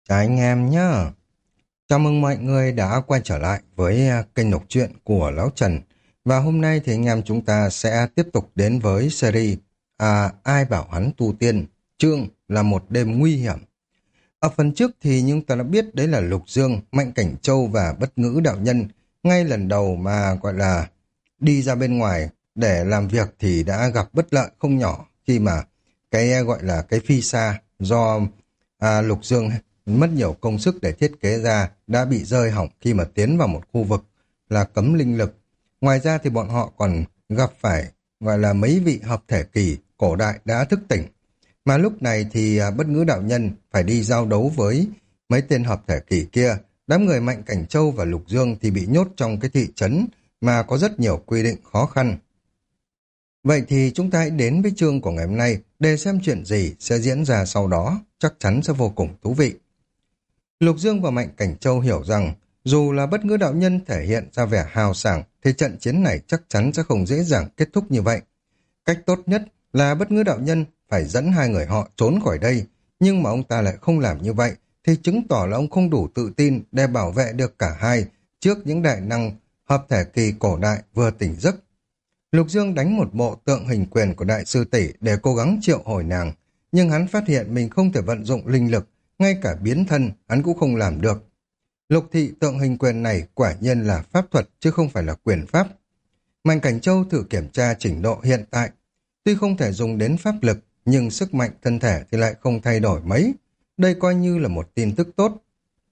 Chào anh em nhá. Chào mừng mọi người đã quay trở lại với kênh đọc truyện của Lão Trần. Và hôm nay thì anh em chúng ta sẽ tiếp tục đến với series Ai bảo hắn tu tiên, chương là một đêm nguy hiểm. Ở phần trước thì chúng ta đã biết đấy là Lục Dương, Mạnh Cảnh Châu và Bất Ngữ Đạo Nhân. Ngay lần đầu mà gọi là đi ra bên ngoài để làm việc thì đã gặp bất lợi không nhỏ khi mà cái gọi là cái phi sa do Lục Dương mất nhiều công sức để thiết kế ra đã bị rơi hỏng khi mà tiến vào một khu vực là cấm linh lực. Ngoài ra thì bọn họ còn gặp phải gọi là mấy vị hợp thể kỳ cổ đại đã thức tỉnh. Mà lúc này thì Bất Ngữ Đạo Nhân phải đi giao đấu với mấy tên hợp thể kỳ kia. Đám người Mạnh Cảnh Châu và Lục Dương thì bị nhốt trong cái thị trấn mà có rất nhiều quy định khó khăn. Vậy thì chúng ta hãy đến với chương của ngày hôm nay để xem chuyện gì sẽ diễn ra sau đó, chắc chắn sẽ vô cùng thú vị. Lục Dương và Mạnh Cảnh Châu hiểu rằng dù là Bất Ngữ Đạo Nhân thể hiện ra vẻ hào sảng thì trận chiến này chắc chắn sẽ không dễ dàng kết thúc như vậy. Cách tốt nhất là Bất Ngữ Đạo Nhân phải dẫn hai người họ trốn khỏi đây, nhưng mà ông ta lại không làm như vậy thì chứng tỏ là ông không đủ tự tin để bảo vệ được cả hai trước những đại năng hợp thể kỳ cổ đại vừa tỉnh giấc. Lục Dương đánh một bộ tượng hình quyền của đại sư tỷ để cố gắng triệu hồi nàng, nhưng hắn phát hiện mình không thể vận dụng linh lực, ngay cả biến thân hắn cũng không làm được. Lục thị tượng hình quyền này quả nhiên là pháp thuật chứ không phải là quyền pháp. Mạnh Cảnh Châu thử kiểm tra trình độ hiện tại. Tuy không thể dùng đến pháp lực, nhưng sức mạnh thân thể thì lại không thay đổi mấy. Đây coi như là một tin tức tốt.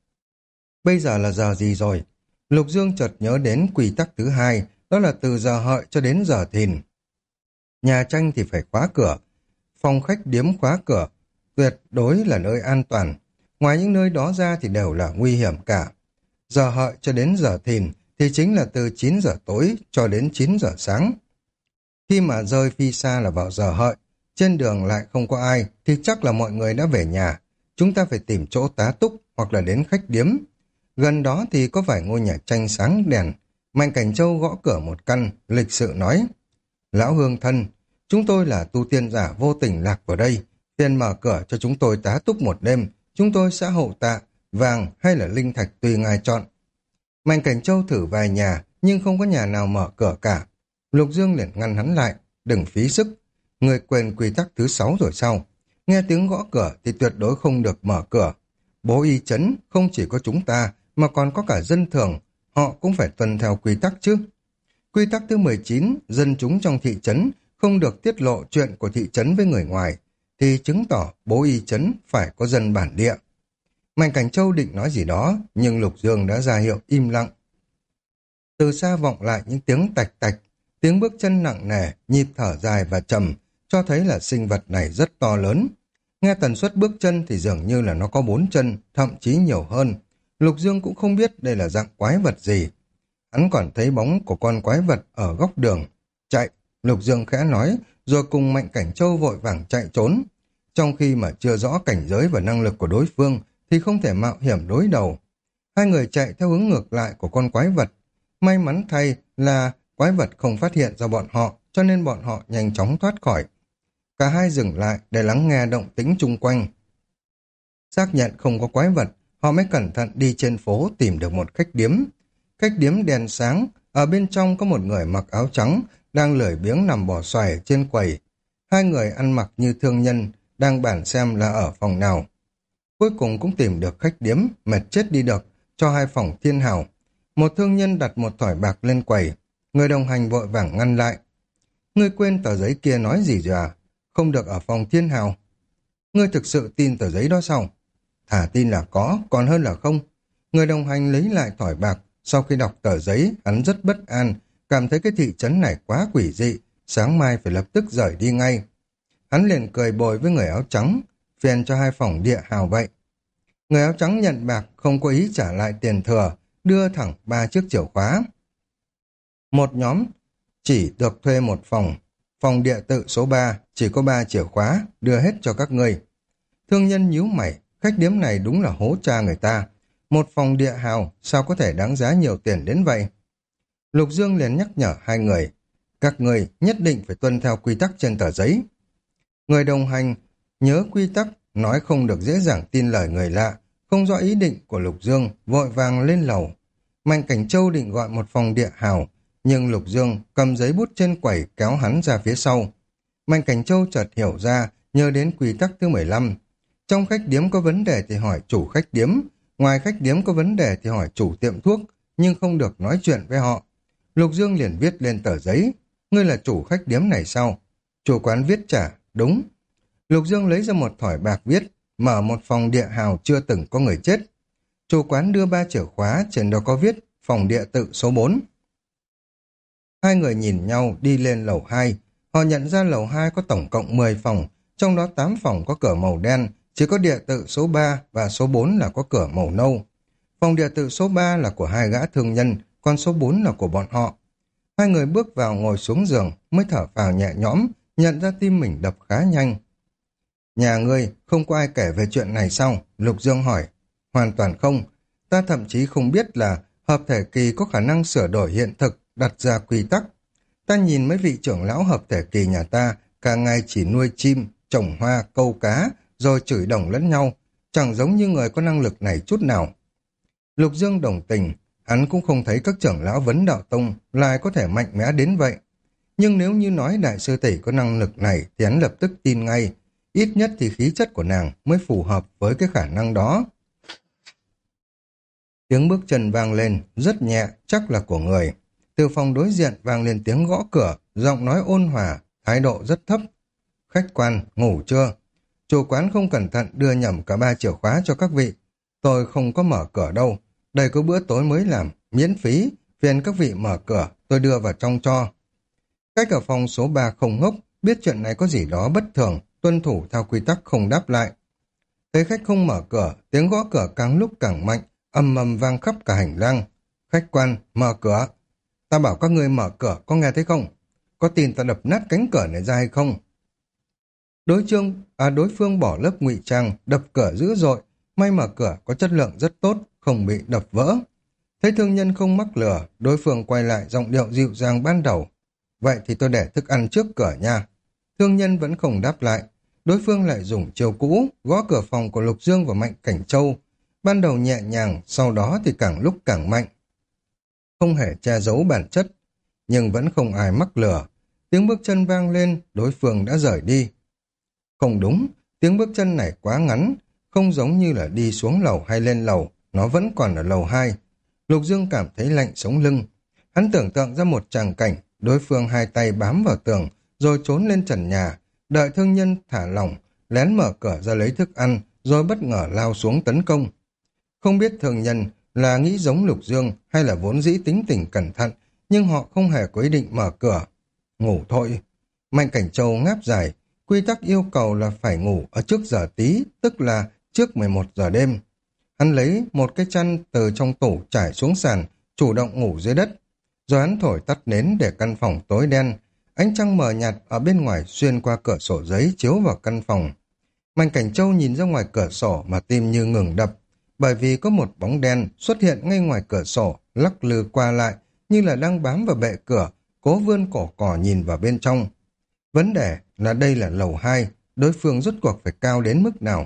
Bây giờ là giờ gì rồi? Lục Dương chợt nhớ đến quy tắc thứ hai, đó là từ giờ hợi cho đến giờ thìn. Nhà tranh thì phải khóa cửa, phòng khách điếm khóa cửa, tuyệt đối là nơi an toàn. Ngoài những nơi đó ra thì đều là nguy hiểm cả. Giờ hợi cho đến giờ thìn thì chính là từ 9 giờ tối cho đến 9 giờ sáng. Khi mà rơi phi xa là vào giờ hợi, trên đường lại không có ai thì chắc là mọi người đã về nhà. Chúng ta phải tìm chỗ tá túc hoặc là đến khách điếm. Gần đó thì có vài ngôi nhà tranh sáng đèn. Mạnh Cảnh Châu gõ cửa một căn, lịch sự nói: Lão Hương thân, chúng tôi là tu tiên giả vô tình lạc vào đây. Phiền mở cửa cho chúng tôi tá túc một đêm. Chúng tôi sẽ hậu tạ, vàng hay là linh thạch tùy ngài chọn. Mạnh Cảnh Châu thử vài nhà, nhưng không có nhà nào mở cửa cả. Lục Dương liền ngăn hắn lại: đừng phí sức. Người quên quy tắc thứ 6 rồi sao? Nghe tiếng gõ cửa thì tuyệt đối không được mở cửa. Bố y trấn không chỉ có chúng ta, mà còn có cả dân thường. Họ cũng phải tuân theo quy tắc chứ. Quy tắc thứ 19, dân chúng trong thị trấn không được tiết lộ chuyện của thị trấn với người ngoài, thì chứng tỏ bố y trấn phải có dân bản địa. Mạnh Cảnh Châu định nói gì đó, nhưng Lục Dương đã ra hiệu im lặng. Từ xa vọng lại những tiếng tạch tạch, tiếng bước chân nặng nề, nhịp thở dài và trầm, cho thấy là sinh vật này rất to lớn. Nghe tần suất bước chân thì dường như là nó có 4 chân, thậm chí nhiều hơn. Lục Dương cũng không biết đây là dạng quái vật gì. Hắn còn thấy bóng của con quái vật ở góc đường. Chạy, Lục Dương khẽ nói, rồi cùng Mạnh Cảnh Châu vội vàng chạy trốn. Trong khi mà chưa rõ cảnh giới và năng lực của đối phương, thì không thể mạo hiểm đối đầu. Hai người chạy theo hướng ngược lại của con quái vật. May mắn thay là quái vật không phát hiện ra bọn họ, cho nên bọn họ nhanh chóng thoát khỏi. Cả hai dừng lại để lắng nghe động tĩnh chung quanh. Xác nhận không có quái vật, họ mới cẩn thận đi trên phố tìm được một khách điếm. Khách điếm đèn sáng, ở bên trong có một người mặc áo trắng, đang lười biếng nằm bò xoài trên quầy. Hai người ăn mặc như thương nhân, đang bàn xem là ở phòng nào. Cuối cùng cũng tìm được khách điếm, mệt chết đi được, cho hai phòng thiên hào. Một thương nhân đặt một thỏi bạc lên quầy, người đồng hành vội vàng ngăn lại. Ngươi quên tờ giấy kia nói gì rồi à? Không được ở phòng thiên hào. Ngươi thực sự tin tờ giấy đó sao? Thả tin là có, còn hơn là không. Người đồng hành lấy lại thỏi bạc, sau khi đọc tờ giấy, hắn rất bất an, cảm thấy cái thị trấn này quá quỷ dị, sáng mai phải lập tức rời đi ngay. Hắn liền cười bồi với người áo trắng, phiền cho hai phòng địa hào vậy. Người áo trắng nhận bạc, không có ý trả lại tiền thừa, đưa thẳng 3 chiếc chìa khóa. Một nhóm chỉ được thuê một phòng, phòng địa tự số 3, chỉ có 3 chìa khóa, đưa hết cho các ngươi. Thương nhân nhíu mày, khách điếm này đúng là hố cha người ta. Một phòng địa hào, sao có thể đáng giá nhiều tiền đến vậy? Lục Dương liền nhắc nhở hai người, các người nhất định phải tuân theo quy tắc trên tờ giấy. Người đồng hành nhớ quy tắc, nói không được dễ dàng tin lời người lạ, không rõ ý định của Lục Dương, vội vàng lên lầu. Mạnh Cảnh Châu định gọi một phòng địa hào, nhưng Lục Dương cầm giấy bút trên quầy kéo hắn ra phía sau. Mạnh Cảnh Châu chợt hiểu ra, nhớ đến quy tắc thứ 15. Trong khách điếm có vấn đề thì hỏi chủ khách điếm, ngoài khách điếm có vấn đề thì hỏi chủ tiệm thuốc, nhưng không được nói chuyện với họ. Lục Dương liền viết lên tờ giấy, ngươi là chủ khách điếm này sao? Chủ quán viết trả, đúng. Lục Dương lấy ra một thỏi bạc viết, mở một phòng địa hào chưa từng có người chết. Chủ quán đưa 3 chìa khóa, trên đó có viết phòng địa tự số 4. Hai người nhìn nhau đi lên lầu 2. Họ nhận ra lầu 2 có tổng cộng 10 phòng, trong đó 8 phòng có cửa màu đen, chỉ có địa tự số 3 và số 4 là có cửa màu nâu. Phòng địa tự số 3 là của hai gã thương nhân, còn số 4 là của bọn họ. Hai người bước vào ngồi xuống giường, mới thở phào nhẹ nhõm, nhận ra tim mình đập khá nhanh. Nhà ngươi không có ai kể về chuyện này sao? Lục Dương hỏi. Hoàn toàn không. Ta thậm chí không biết là hợp thể kỳ có khả năng sửa đổi hiện thực, đặt ra quy tắc. Ta nhìn mấy vị trưởng lão hợp thể kỳ nhà ta, cả ngày chỉ nuôi chim, trồng hoa, câu cá, rồi chửi đồng lẫn nhau. Chẳng giống như người có năng lực này chút nào. Lục Dương đồng tình, hắn cũng không thấy các trưởng lão vấn đạo tông lại có thể mạnh mẽ đến vậy. Nhưng nếu như nói đại sư tỷ có năng lực này thì hắn lập tức tin ngay. Ít nhất thì khí chất của nàng mới phù hợp với cái khả năng đó. Tiếng bước chân vang lên, rất nhẹ, chắc là của người. Từ phòng đối diện vang lên tiếng gõ cửa, giọng nói ôn hòa, thái độ rất thấp. Khách quan, ngủ chưa? Chủ quán không cẩn thận đưa nhầm cả 3 chìa khóa cho các vị. Tôi không có mở cửa đâu. Đây có bữa tối mới làm, miễn phí. Phiền các vị mở cửa, tôi đưa vào trong cho. Khách ở phòng số 3 không ngốc, biết chuyện này có gì đó bất thường, tuân thủ theo quy tắc không đáp lại. Thấy khách không mở cửa, tiếng gõ cửa càng lúc càng mạnh, ầm ầm vang khắp cả hành lang. Khách quan, mở cửa. Ta bảo các ngươi mở cửa, có nghe thấy không? Có tin ta đập nát cánh cửa này ra hay không? Đối phương bỏ lớp ngụy trang, đập cửa dữ dội. May mà cửa có chất lượng rất tốt, không bị đập vỡ. Thấy thương nhân không mắc lừa, đối phương quay lại giọng điệu dịu dàng ban đầu. Vậy thì tôi để thức ăn trước cửa nha. Thương nhân vẫn không đáp lại. Đối phương lại dùng chiêu cũ, gõ cửa phòng của Lục Dương và Mạnh Cảnh Châu. Ban đầu nhẹ nhàng, sau đó thì càng lúc càng mạnh. Không hề che giấu bản chất, nhưng vẫn không ai mắc lừa. Tiếng bước chân vang lên, đối phương đã rời đi. Không đúng, tiếng bước chân này quá ngắn, không giống như là đi xuống lầu hay lên lầu, nó vẫn còn ở lầu 2. Lục Dương cảm thấy lạnh sống lưng. Hắn tưởng tượng ra một tràng cảnh, đối phương hai tay bám vào tường, rồi trốn lên trần nhà, đợi thương nhân thả lỏng, lén mở cửa ra lấy thức ăn, rồi bất ngờ lao xuống tấn công. Không biết thương nhân là nghĩ giống Lục Dương hay là vốn dĩ tính tình cẩn thận, nhưng họ không hề có ý định mở cửa. Ngủ thôi. Mạnh Cảnh Châu ngáp dài, quy tắc yêu cầu là phải ngủ ở trước giờ tí, tức là trước 11 giờ đêm. Hắn lấy một cái chăn từ trong tủ trải xuống sàn, chủ động ngủ dưới đất. Rồi hắn thổi tắt nến để căn phòng tối đen. Ánh trăng mờ nhạt ở bên ngoài xuyên qua cửa sổ giấy chiếu vào căn phòng. Mạnh Cảnh Châu nhìn ra ngoài cửa sổ mà tim như ngừng đập, bởi vì có một bóng đen xuất hiện ngay ngoài cửa sổ, lắc lư qua lại, như là đang bám vào bệ cửa, cố vươn cổ cỏ nhìn vào bên trong. Vấn đề là đây là lầu 2, đối phương rốt cuộc phải cao đến mức nào?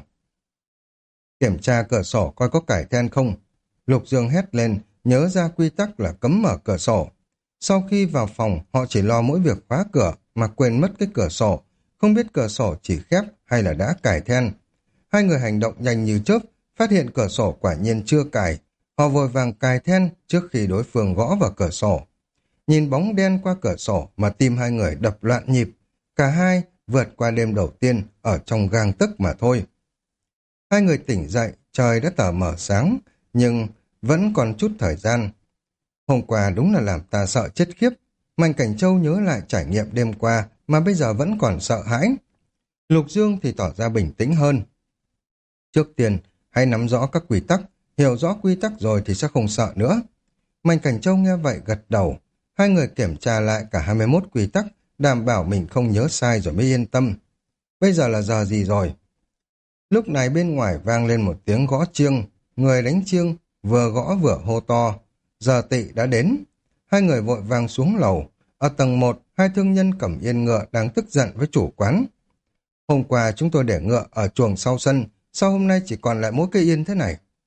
Kiểm tra cửa sổ coi có cải then không. Lục Dương hét lên, nhớ ra quy tắc là cấm mở cửa sổ. Sau khi vào phòng, họ chỉ lo mỗi việc phá cửa mà quên mất cái cửa sổ, không biết cửa sổ chỉ khép hay là đã cài then. Hai người hành động nhanh như chớp, phát hiện cửa sổ quả nhiên chưa cài. Họ vội vàng cài then trước khi đối phương gõ vào cửa sổ. Nhìn bóng đen qua cửa sổ mà tim hai người đập loạn nhịp. Cả hai vượt qua đêm đầu tiên ở trong gang tấc mà thôi. Hai người tỉnh dậy, trời đã tờ mờ sáng, nhưng vẫn còn chút thời gian. Hôm qua đúng là làm ta sợ chết khiếp. Mạnh Cảnh Châu nhớ lại trải nghiệm đêm qua mà bây giờ vẫn còn sợ hãi. Lục Dương thì tỏ ra bình tĩnh hơn. Trước tiên, hãy nắm rõ các quy tắc, hiểu rõ quy tắc rồi thì sẽ không sợ nữa. Mạnh Cảnh Châu nghe vậy gật đầu. Hai người kiểm tra lại cả 21 quy tắc, đảm bảo mình không nhớ sai rồi mới yên tâm. Bây giờ là giờ gì rồi? Lúc này bên ngoài vang lên một tiếng gõ chiêng. Người đánh chiêng vừa gõ vừa hô to. Giờ tỵ đã đến. Hai người vội vàng xuống lầu. Ở tầng 1, hai thương nhân cầm yên ngựa đang tức giận với chủ quán. Hôm qua chúng tôi để ngựa ở chuồng sau sân, sao hôm nay chỉ còn lại mỗi cây yên thế này?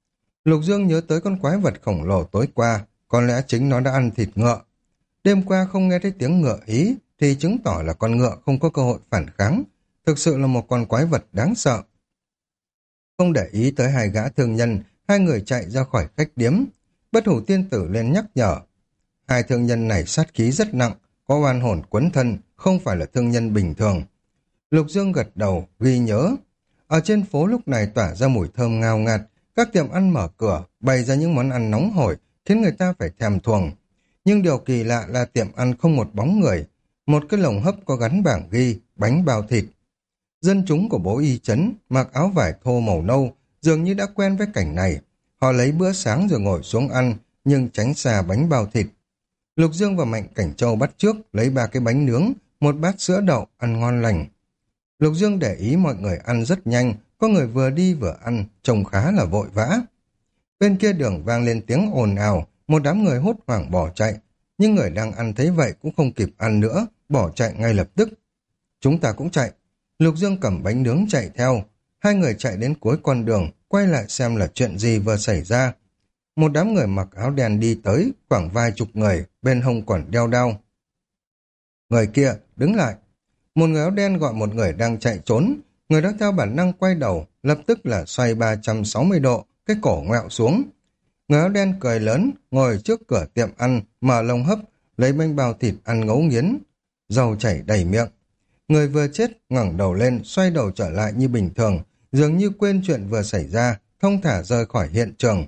Lục Dương nhớ tới con quái vật khổng lồ tối qua, có lẽ chính nó đã ăn thịt ngựa. Đêm qua không nghe thấy tiếng ngựa ý, thì chứng tỏ là con ngựa không có cơ hội phản kháng. Thực sự là một con quái vật đáng sợ. Không để ý tới hai gã thương nhân, hai người chạy ra khỏi khách điếm. Bất hủ tiên tử lên nhắc nhở. Hai thương nhân này sát khí rất nặng, có oan hồn quấn thân, không phải là thương nhân bình thường. Lục Dương gật đầu, ghi nhớ. Ở trên phố lúc này tỏa ra mùi thơm ngào ngạt, các tiệm ăn mở cửa, bày ra những món ăn nóng hổi, khiến người ta phải thèm thuồng. Nhưng điều kỳ lạ là tiệm ăn không một bóng người, một cái lồng hấp có gắn bảng ghi, bánh bao thịt. Dân chúng của bố y trấn mặc áo vải thô màu nâu, dường như đã quen với cảnh này. Họ lấy bữa sáng rồi ngồi xuống ăn, nhưng tránh xa bánh bao thịt. Lục Dương và Mạnh Cảnh Châu bắt trước, lấy 3 cái bánh nướng, một bát sữa đậu, ăn ngon lành. Lục Dương để ý mọi người ăn rất nhanh, có người vừa đi vừa ăn, trông khá là vội vã. Bên kia đường vang lên tiếng ồn ào, một đám người hốt hoảng bỏ chạy. Nhưng người đang ăn thấy vậy cũng không kịp ăn nữa, bỏ chạy ngay lập tức. Chúng ta cũng chạy. Lục Dương cầm bánh nướng chạy theo. Hai người chạy đến cuối con đường, quay lại xem là chuyện gì vừa xảy ra. Một đám người mặc áo đen đi tới, khoảng vài chục người, bên hông còn đeo đao. Người kia, đứng lại. Một người áo đen gọi một người đang chạy trốn. Người đó theo bản năng quay đầu, lập tức là xoay 360 độ, cái cổ ngoẹo xuống. Người áo đen cười lớn, ngồi trước cửa tiệm ăn, mở lồng hấp, lấy bánh bao thịt ăn ngấu nghiến. Dầu chảy đầy miệng. Người vừa chết, ngẩng đầu lên, xoay đầu trở lại như bình thường, dường như quên chuyện vừa xảy ra, thong thả rời khỏi hiện trường.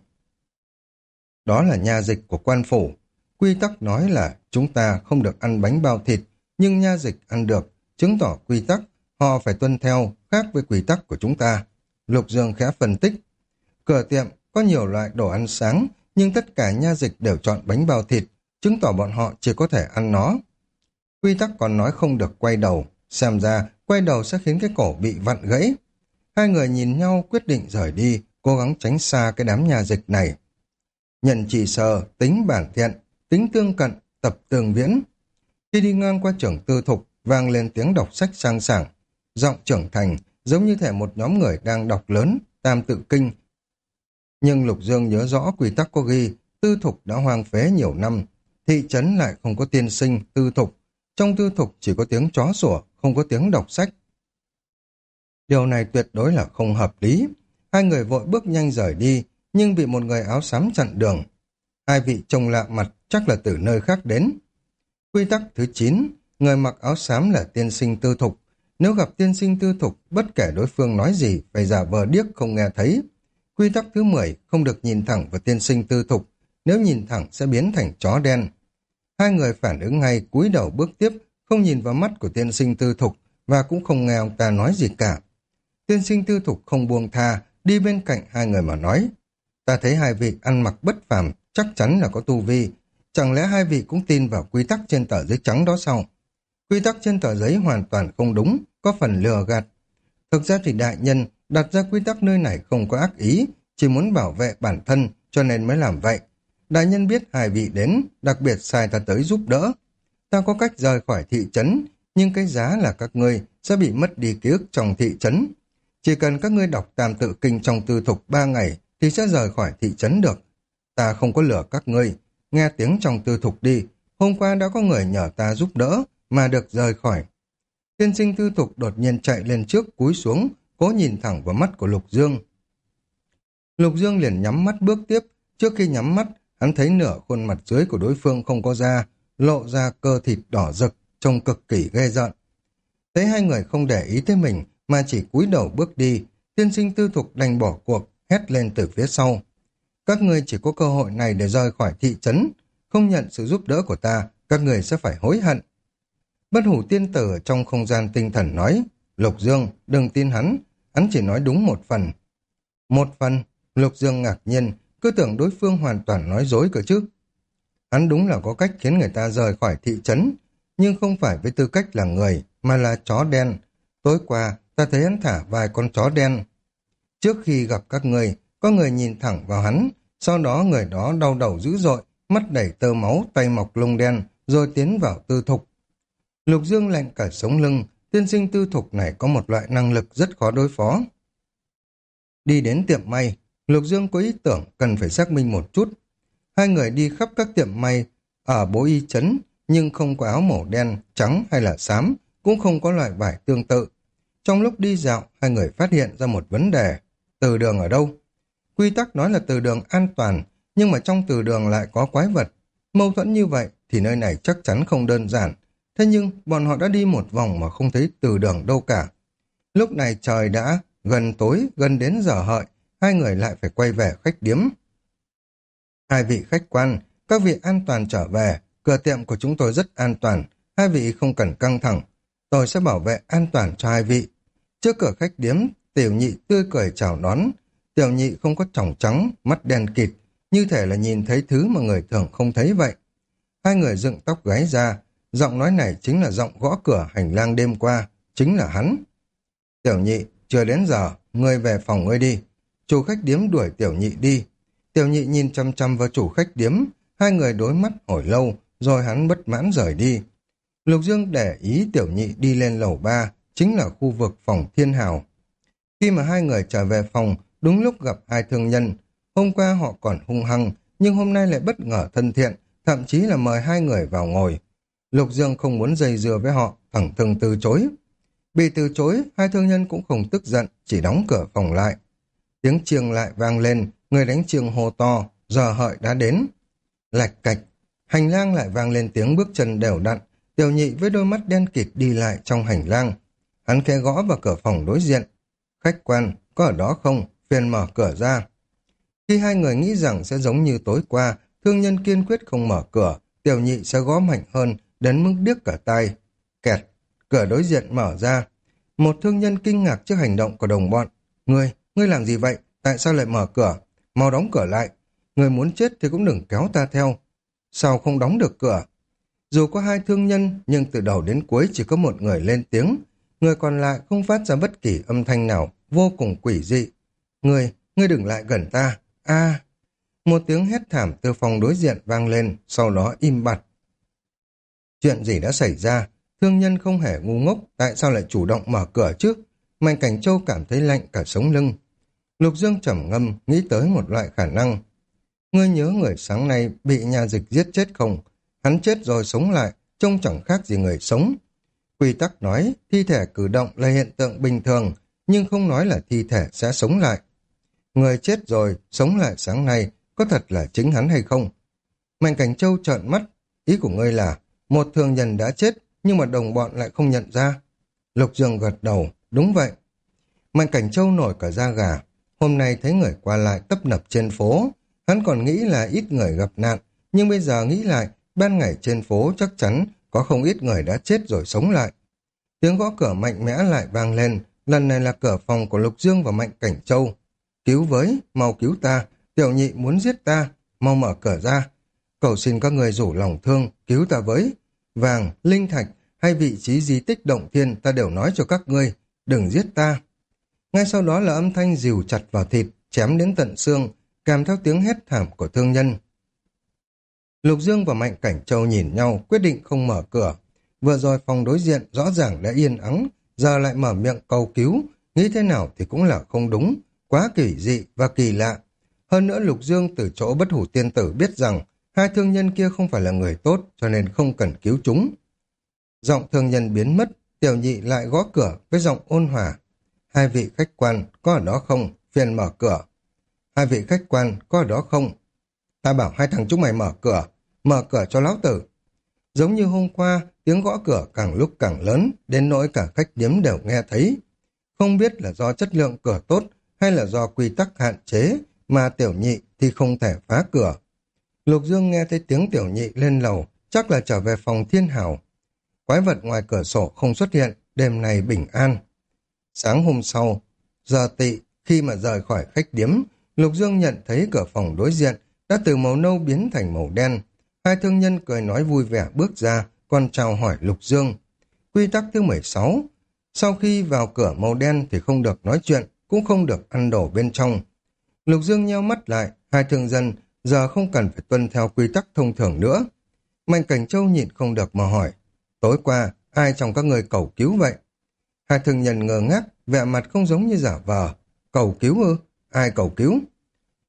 Đó là nha dịch của quan phủ. Quy tắc nói là chúng ta không được ăn bánh bao thịt, nhưng nha dịch ăn được, chứng tỏ quy tắc, họ phải tuân theo, khác với quy tắc của chúng ta. Lục Dương khẽ phân tích. Cửa tiệm có nhiều loại đồ ăn sáng, nhưng tất cả nha dịch đều chọn bánh bao thịt, chứng tỏ bọn họ chỉ có thể ăn nó. Quy tắc còn nói không được quay đầu, xem ra quay đầu sẽ khiến cái cổ bị vặn gãy. Hai người nhìn nhau quyết định rời đi, cố gắng tránh xa cái đám nha dịch này. Nhận chỉ sờ, tính bản thiện, tính tương cận, tập tường viễn. Khi đi ngang qua trưởng tư thục, vang lên tiếng đọc sách sang sảng. Giọng trưởng thành, giống như thể một nhóm người đang đọc lớn, tam tự kinh. Nhưng Lục Dương nhớ rõ quy tắc có ghi, tư thục đã hoang phế nhiều năm, thị trấn lại không có tiên sinh, tư thục. Trong tư thục chỉ có tiếng chó sủa, không có tiếng đọc sách. Điều này tuyệt đối là không hợp lý. Hai người vội bước nhanh rời đi, nhưng bị một người áo xám chặn đường. Hai vị trông lạ mặt chắc là từ nơi khác đến. Quy tắc thứ 9, người mặc áo xám là tiên sinh tư thục. Nếu gặp tiên sinh tư thục, bất kể đối phương nói gì, phải giả vờ điếc không nghe thấy. Quy tắc thứ 10, không được nhìn thẳng vào tiên sinh tư thục. Nếu nhìn thẳng sẽ biến thành chó đen. Hai người phản ứng ngay, cúi đầu bước tiếp, không nhìn vào mắt của tiên sinh tư thục và cũng không nghe ông ta nói gì cả. Tiên sinh tư thục không buông tha, đi bên cạnh hai người mà nói. Ta thấy hai vị ăn mặc bất phàm, chắc chắn là có tu vi. Chẳng lẽ hai vị cũng tin vào quy tắc trên tờ giấy trắng đó sao? Quy tắc trên tờ giấy hoàn toàn không đúng, có phần lừa gạt. Thực ra thì đại nhân đặt ra quy tắc nơi này không có ác ý, chỉ muốn bảo vệ bản thân cho nên mới làm vậy. Đại nhân biết hai vị đến, đặc biệt sai ta tới giúp đỡ. Ta có cách rời khỏi thị trấn, nhưng cái giá là các ngươi sẽ bị mất đi ký ức trong thị trấn. Chỉ cần các ngươi đọc tam tự kinh trong tư thục 3 ngày thì sẽ rời khỏi thị trấn được. Ta không có lừa các ngươi, nghe tiếng trong tư thục đi. Hôm qua đã có người nhờ ta giúp đỡ mà được rời khỏi. Tiên sinh tư thục đột nhiên chạy lên trước cúi xuống, cố nhìn thẳng vào mắt của Lục Dương. Lục Dương liền nhắm mắt bước tiếp. Trước khi nhắm mắt, hắn thấy nửa khuôn mặt dưới của đối phương không có da, lộ ra cơ thịt đỏ rực, trông cực kỳ ghê rợn. Thấy hai người không để ý tới mình, mà chỉ cúi đầu bước đi, tiên sinh tư thục đành bỏ cuộc, hét lên từ phía sau. Các ngươi chỉ có cơ hội này để rời khỏi thị trấn, không nhận sự giúp đỡ của ta, các người sẽ phải hối hận. Bất hủ tiên tử ở trong không gian tinh thần nói, Lục Dương, đừng tin hắn chỉ nói đúng một phần. Một phần, Lục Dương ngạc nhiên, cứ tưởng đối phương hoàn toàn nói dối cơ chứ. Hắn đúng là có cách khiến người ta rời khỏi thị trấn, nhưng không phải với tư cách là người, mà là chó đen. Tối qua, ta thấy hắn thả vài con chó đen. Trước khi gặp các người, có người nhìn thẳng vào hắn, sau đó người đó đau đầu dữ dội, mắt đẩy tơ máu, tay mọc lông đen, rồi tiến vào tư thục. Lục Dương lạnh cả sống lưng, tiên sinh tư thục này có một loại năng lực rất khó đối phó. Đi đến tiệm may, Lục Dương có ý tưởng cần phải xác minh một chút. Hai người đi khắp các tiệm may ở Bố Y Trấn, nhưng không có áo màu đen, trắng hay là xám, cũng không có loại vải tương tự. Trong lúc đi dạo, hai người phát hiện ra một vấn đề. Từ đường ở đâu? Quy tắc nói là từ đường an toàn, nhưng mà trong từ đường lại có quái vật. Mâu thuẫn như vậy thì nơi này chắc chắn không đơn giản. Thế nhưng bọn họ đã đi một vòng mà không thấy từ đường đâu cả. Lúc này trời đã gần tối, gần đến giờ hợi, hai người lại phải quay về khách điếm. Hai vị khách quan, các vị an toàn trở về, cửa tiệm của chúng tôi rất an toàn, hai vị không cần căng thẳng. Tôi sẽ bảo vệ an toàn cho hai vị. Trước cửa khách điếm, Tiểu Nhị tươi cười chào đón. Tiểu Nhị không có tròng trắng, mắt đen kịt, như thể là nhìn thấy thứ mà người thường không thấy vậy. Hai người dựng tóc gáy ra, giọng nói này chính là giọng gõ cửa hành lang đêm qua, chính là hắn. Tiểu Nhị, chưa đến giờ, ngươi về phòng ngươi đi. Chủ khách điếm đuổi Tiểu Nhị đi. Tiểu Nhị nhìn chăm chăm vào chủ khách điếm, hai người đối mắt hồi lâu, rồi hắn bất mãn rời đi. Lục Dương để ý Tiểu Nhị đi lên lầu 3, chính là khu vực phòng Thiên Hào. Khi mà hai người trở về phòng, đúng lúc gặp hai thương nhân. Hôm qua họ còn hung hăng, nhưng hôm nay lại bất ngờ thân thiện, thậm chí là mời hai người vào ngồi. Lục Dương không muốn dây dưa với họ, thẳng thừng từ chối. Bị từ chối, hai thương nhân cũng không tức giận, chỉ đóng cửa phòng lại. Tiếng chiêng lại vang lên, người đánh chiêng hô to, giờ hợi đã đến. Lạch cạch, hành lang lại vang lên tiếng bước chân đều đặn, Tiểu Nhị với đôi mắt đen kịt đi lại trong hành lang. Hắn khẽ gõ vào cửa phòng đối diện. Khách quan, có ở đó không? Phiền mở cửa ra. Khi hai người nghĩ rằng sẽ giống như tối qua, thương nhân kiên quyết không mở cửa, Tiểu Nhị sẽ gõ mạnh hơn, đến mức điếc cả tai. Kẹt, cửa đối diện mở ra. Một thương nhân kinh ngạc trước hành động của đồng bọn. Ngươi làm gì vậy? Tại sao lại mở cửa? Mau đóng cửa lại. Người muốn chết thì cũng đừng kéo ta theo. Sao không đóng được cửa? Dù có hai thương nhân, nhưng từ đầu đến cuối chỉ có một người lên tiếng. Người còn lại không phát ra bất kỳ âm thanh nào, vô cùng quỷ dị. Ngươi đừng lại gần ta. A! Một tiếng hét thảm từ phòng đối diện vang lên, sau đó im bặt. Chuyện gì đã xảy ra? Thương nhân không hề ngu ngốc, tại sao lại chủ động mở cửa trước? Mạnh Cảnh Châu cảm thấy lạnh cả sống lưng. Lục Dương trầm ngâm, nghĩ tới một loại khả năng. Ngươi nhớ người sáng nay bị nhà dịch giết chết không? Hắn chết rồi sống lại, trông chẳng khác gì người sống. Quy tắc nói, thi thể cử động là hiện tượng bình thường, nhưng không nói là thi thể sẽ sống lại. Người chết rồi, sống lại sáng nay, có thật là chính hắn hay không? Mạnh Cảnh Châu trợn mắt, ý của ngươi là, một thương nhân đã chết, nhưng mà đồng bọn lại không nhận ra. Lục Dương gật đầu, đúng vậy. Mạnh Cảnh Châu nổi cả da gà, hôm nay thấy người qua lại tấp nập trên phố, hắn còn nghĩ là ít người gặp nạn, nhưng bây giờ nghĩ lại, ban ngày trên phố chắc chắn có không ít người đã chết rồi sống lại. Tiếng gõ cửa mạnh mẽ lại vang lên, lần này là cửa phòng của Lục Dương và Mạnh Cảnh Châu. Cứu với, mau cứu ta, Tiểu Nhị muốn giết ta, mau mở cửa ra. Cầu xin các người rủ lòng thương, cứu ta với. Vàng, linh thạch hay vị trí di tích động thiên ta đều nói cho các ngươi, đừng giết ta. Ngay sau đó là âm thanh dìu chặt vào thịt, chém đến tận xương, kèm theo tiếng hét thảm của thương nhân. Lục Dương và Mạnh Cảnh Châu nhìn nhau, quyết định không mở cửa. Vừa rồi phòng đối diện rõ ràng đã yên ắng, giờ lại mở miệng cầu cứu, nghĩ thế nào thì cũng là không đúng, quá kỳ dị và kỳ lạ. Hơn nữa Lục Dương từ chỗ Bất Hủ Tiên Tử biết rằng hai thương nhân kia không phải là người tốt, cho nên không cần cứu chúng. Giọng thương nhân biến mất, Tiểu Nhị lại gõ cửa với giọng ôn hòa. Hai vị khách quan có ở đó không? Phiền mở cửa. Hai vị khách quan có ở đó không? Ta bảo hai thằng chúng mày mở cửa cho lão tử. Giống như hôm qua, tiếng gõ cửa càng lúc càng lớn, đến nỗi cả khách điếm đều nghe thấy. Không biết là do chất lượng cửa tốt hay là do quy tắc hạn chế mà Tiểu Nhị thì không thể phá cửa. Lục Dương nghe thấy tiếng Tiểu Nhị lên lầu, chắc là trở về phòng Thiên Hào. Quái vật ngoài cửa sổ không xuất hiện, đêm nay bình an. Sáng hôm sau, giờ tị, khi mà rời khỏi khách điếm, Lục Dương nhận thấy cửa phòng đối diện đã từ màu nâu biến thành màu đen. Hai thương nhân cười nói vui vẻ bước ra, còn chào hỏi Lục Dương. Quy tắc thứ 16, sau khi vào cửa màu đen thì không được nói chuyện, cũng không được ăn đồ bên trong. Lục Dương nheo mắt lại, hai thương dân giờ không cần phải tuân theo quy tắc thông thường nữa. Mạnh Cảnh Châu nhịn không được mà hỏi, tối qua ai trong các người cầu cứu vậy? Hai thương nhân ngơ ngác, vẻ mặt không giống như giả vờ. Cầu cứu ư? Ai cầu cứu?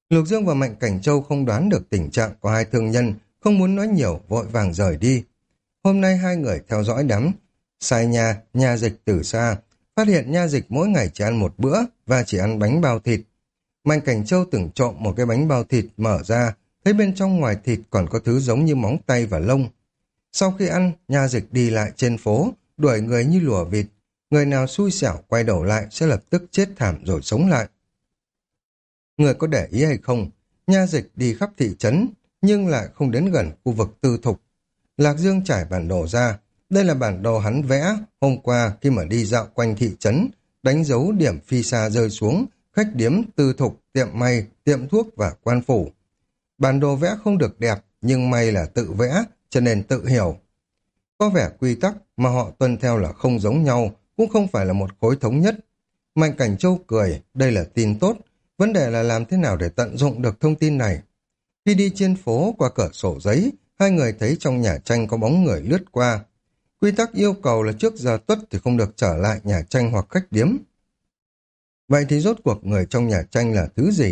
Lục Dương và Mạnh Cảnh Châu không đoán được tình trạng của hai thương nhân, không muốn nói nhiều, vội vàng rời đi. Hôm nay hai người theo dõi đám sai nha dịch từ xa, phát hiện nha dịch mỗi ngày chỉ ăn một bữa và chỉ ăn bánh bao thịt. Mạnh Cảnh Châu từng trộm một cái bánh bao thịt mở ra, thấy bên trong ngoài thịt còn có thứ giống như móng tay và lông. Sau khi ăn, nha dịch đi lại trên phố, đuổi người như lùa vịt. Người nào xui xẻo quay đầu lại sẽ lập tức chết thảm rồi sống lại. Người có để ý hay không? Nha dịch đi khắp thị trấn, nhưng lại không đến gần khu vực tư thục. Lạc Dương trải bản đồ ra. Đây là bản đồ hắn vẽ hôm qua khi mà đi dạo quanh thị trấn, đánh dấu điểm phi xa rơi xuống, khách điếm, tư thục, tiệm may, tiệm thuốc và quan phủ. Bản đồ vẽ không được đẹp, nhưng may là tự vẽ, cho nên tự hiểu. Có vẻ quy tắc mà họ tuân theo là không giống nhau, cũng không phải là một khối thống nhất. Mạnh Cảnh Châu cười, đây là tin tốt, vấn đề là làm thế nào để tận dụng được thông tin này. Khi đi trên phố qua cửa sổ giấy, hai người thấy trong nhà tranh có bóng người lướt qua. Quy tắc yêu cầu là trước giờ tuất thì không được trở lại nhà tranh hoặc khách điếm. Vậy thì rốt cuộc người trong nhà tranh là thứ gì?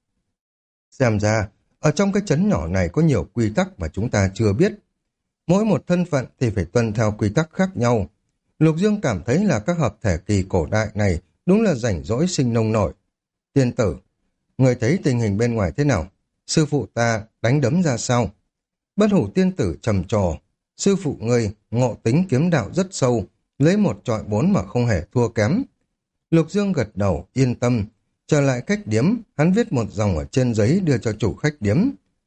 Xem ra, ở trong cái trấn nhỏ này có nhiều quy tắc mà chúng ta chưa biết. Mỗi một thân phận thì phải tuân theo quy tắc khác nhau. Lục Dương cảm thấy là các hợp thể kỳ cổ đại này đúng là rảnh rỗi sinh nông nổi. Tiên tử, người thấy tình hình bên ngoài thế nào? Sư phụ ta đánh đấm ra sao? Bất hủ tiên tử trầm trồ. Sư phụ ngươi ngộ tính kiếm đạo rất sâu, lấy một trọi bốn mà không hề thua kém. Lục Dương gật đầu, yên tâm. Trở lại khách điếm, hắn viết một dòng ở trên giấy đưa cho chủ khách điếm.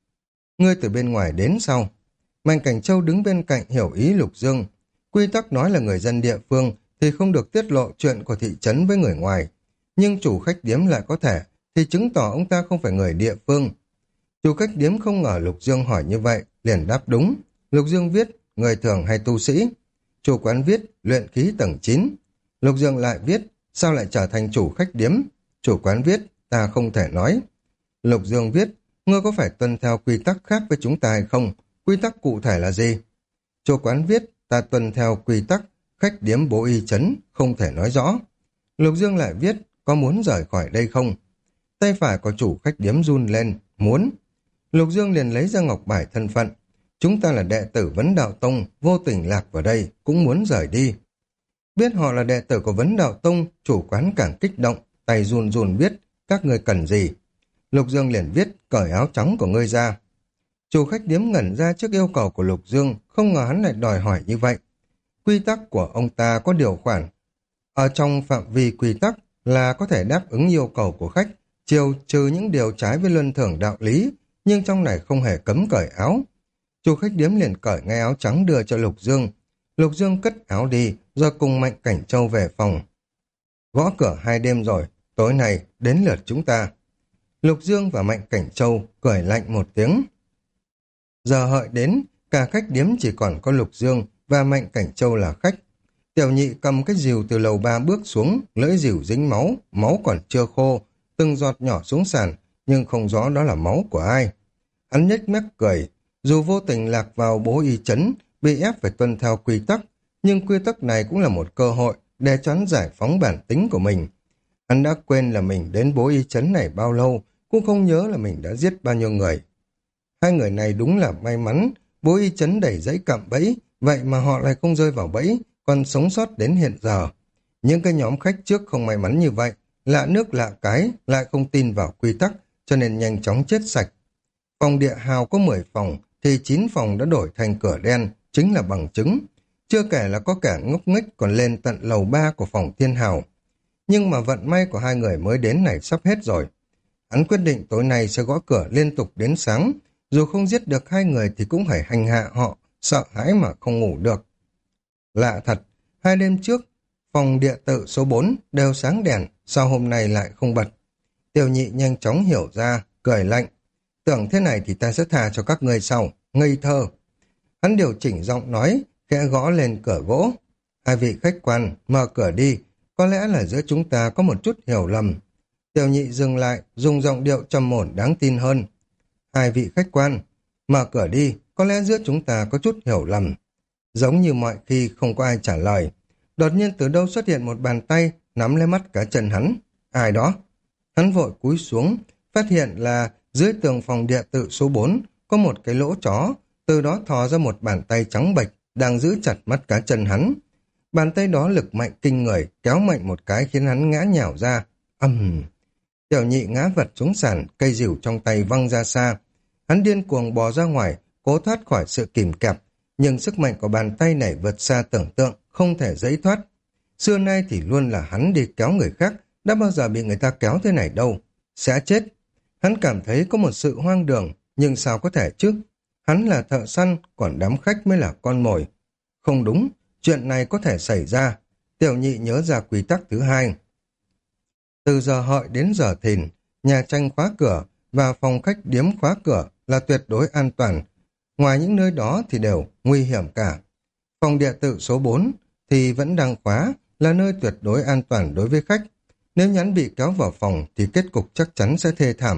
Ngươi từ bên ngoài đến sau. Mạnh Cảnh Châu đứng bên cạnh hiểu ý Lục Dương. Quy tắc nói là người dân địa phương thì không được tiết lộ chuyện của thị trấn với người ngoài. Nhưng chủ khách điếm lại có thể, thì chứng tỏ ông ta không phải người địa phương. Chủ khách điếm không ngờ Lục Dương hỏi như vậy, liền đáp đúng. Lục Dương viết, người thường hay tu sĩ. Chủ quán viết, luyện khí tầng 9. Lục Dương lại viết, sao lại trở thành chủ khách điếm? Chủ quán viết, ta không thể nói. Lục Dương viết, ngươi có phải tuân theo quy tắc khác với chúng ta hay không? Quy tắc cụ thể là gì? Chủ quán viết, ta tuân theo quy tắc, khách điếm bố y trấn, không thể nói rõ. Lục Dương lại viết, có muốn rời khỏi đây không? Tay phải của chủ khách điếm run lên, muốn. Lục Dương liền lấy ra ngọc bài thân phận. Chúng ta là đệ tử Vấn Đạo Tông, vô tình lạc vào đây, cũng muốn rời đi. Biết họ là đệ tử của Vấn Đạo Tông, chủ quán càng kích động, tay run run viết, các người cần gì? Lục Dương liền viết, cởi áo trắng của ngươi ra. Chủ khách điếm ngẩn ra trước yêu cầu của Lục Dương, không ngờ hắn lại đòi hỏi như vậy. Quy tắc của ông ta có điều khoản. Ở trong phạm vi quy tắc là có thể đáp ứng yêu cầu của khách, trừ những điều trái với luân thường đạo lý, nhưng trong này không hề cấm cởi áo. Chủ khách điếm liền cởi ngay áo trắng đưa cho Lục Dương. Lục Dương cất áo đi, rồi cùng Mạnh Cảnh Châu về phòng. Gõ cửa 2 đêm rồi, tối nay đến lượt chúng ta. Lục Dương và Mạnh Cảnh Châu cười lạnh một tiếng. Giờ hợi đến, cả khách điếm chỉ còn có Lục Dương và Mạnh Cảnh Châu là khách. Tiểu nhị cầm cái rìu từ lầu 3 bước xuống, lưỡi rìu dính máu, máu còn chưa khô, từng giọt nhỏ xuống sàn, nhưng không rõ đó là máu của ai. Hắn nhếch mép cười, dù vô tình lạc vào bố y trấn, bị ép phải tuân theo quy tắc, nhưng quy tắc này cũng là một cơ hội để cho hắn giải phóng bản tính của mình. Hắn đã quên là mình đến bố y trấn này bao lâu, cũng không nhớ là mình đã giết bao nhiêu người. Hai người này đúng là may mắn, bố y trấn đẩy giấy cạm bẫy, vậy mà họ lại không rơi vào bẫy, còn sống sót đến hiện giờ. Những cái nhóm khách trước không may mắn như vậy, lạ nước lạ cái, lại không tin vào quy tắc, cho nên nhanh chóng chết sạch. Phòng địa hào có 10 phòng, thì 9 phòng đã đổi thành cửa đen, chính là bằng chứng. Chưa kể là có kẻ ngốc nghếch còn lên tận lầu 3 của phòng thiên hào. Nhưng mà vận may của hai người mới đến này sắp hết rồi. Hắn quyết định tối nay sẽ gõ cửa liên tục đến sáng, dù không giết được hai người thì cũng phải hành hạ họ, sợ hãi mà không ngủ được. Lạ thật, 2 đêm trước, phòng địa tự số 4 đều sáng đèn, sao hôm nay lại không bật? Tiểu nhị nhanh chóng hiểu ra, cười lạnh. Tưởng thế này thì ta sẽ tha cho các ngươi sau, ngây thơ. Hắn điều chỉnh giọng nói, khẽ gõ lên cửa gỗ. Hai vị khách quan, mở cửa đi, có lẽ là giữa chúng ta có một chút hiểu lầm. Tiểu nhị dừng lại, dùng giọng điệu trầm ổn đáng tin hơn. Hai vị khách quan, mở cửa đi, có lẽ giữa chúng ta có chút hiểu lầm. Giống như mọi khi không có ai trả lời. Đột nhiên từ đâu xuất hiện một bàn tay, nắm lấy mắt cả chân hắn. Ai đó? Hắn vội cúi xuống, phát hiện là dưới tường phòng địa tự số 4 có một cái lỗ chó, từ đó thò ra một bàn tay trắng bệch đang giữ chặt mắt cá chân hắn. Bàn tay đó lực mạnh kinh người, kéo mạnh một cái khiến hắn ngã nhào ra. Tiểu nhị ngã vật xuống sàn, cây rìu trong tay văng ra xa. Hắn điên cuồng bò ra ngoài, cố thoát khỏi sự kìm kẹp, nhưng sức mạnh của bàn tay này vượt xa tưởng tượng, không thể giãy thoát. Xưa nay thì luôn là hắn đi kéo người khác, đã bao giờ bị người ta kéo thế này đâu. Sẽ chết. Hắn cảm thấy có một sự hoang đường, nhưng sao có thể chứ? Hắn là thợ săn, còn đám khách mới là con mồi. Không đúng, chuyện này có thể xảy ra. Tiểu nhị nhớ ra quy tắc thứ hai. Từ giờ hợi đến giờ thìn, nhà tranh khóa cửa và phòng khách điếm khóa cửa là tuyệt đối an toàn. Ngoài những nơi đó thì đều nguy hiểm cả. Phòng địa tự số 4 thì vẫn đang khóa, là nơi tuyệt đối an toàn đối với khách. Nếu nhắn bị kéo vào phòng thì kết cục chắc chắn sẽ thê thảm.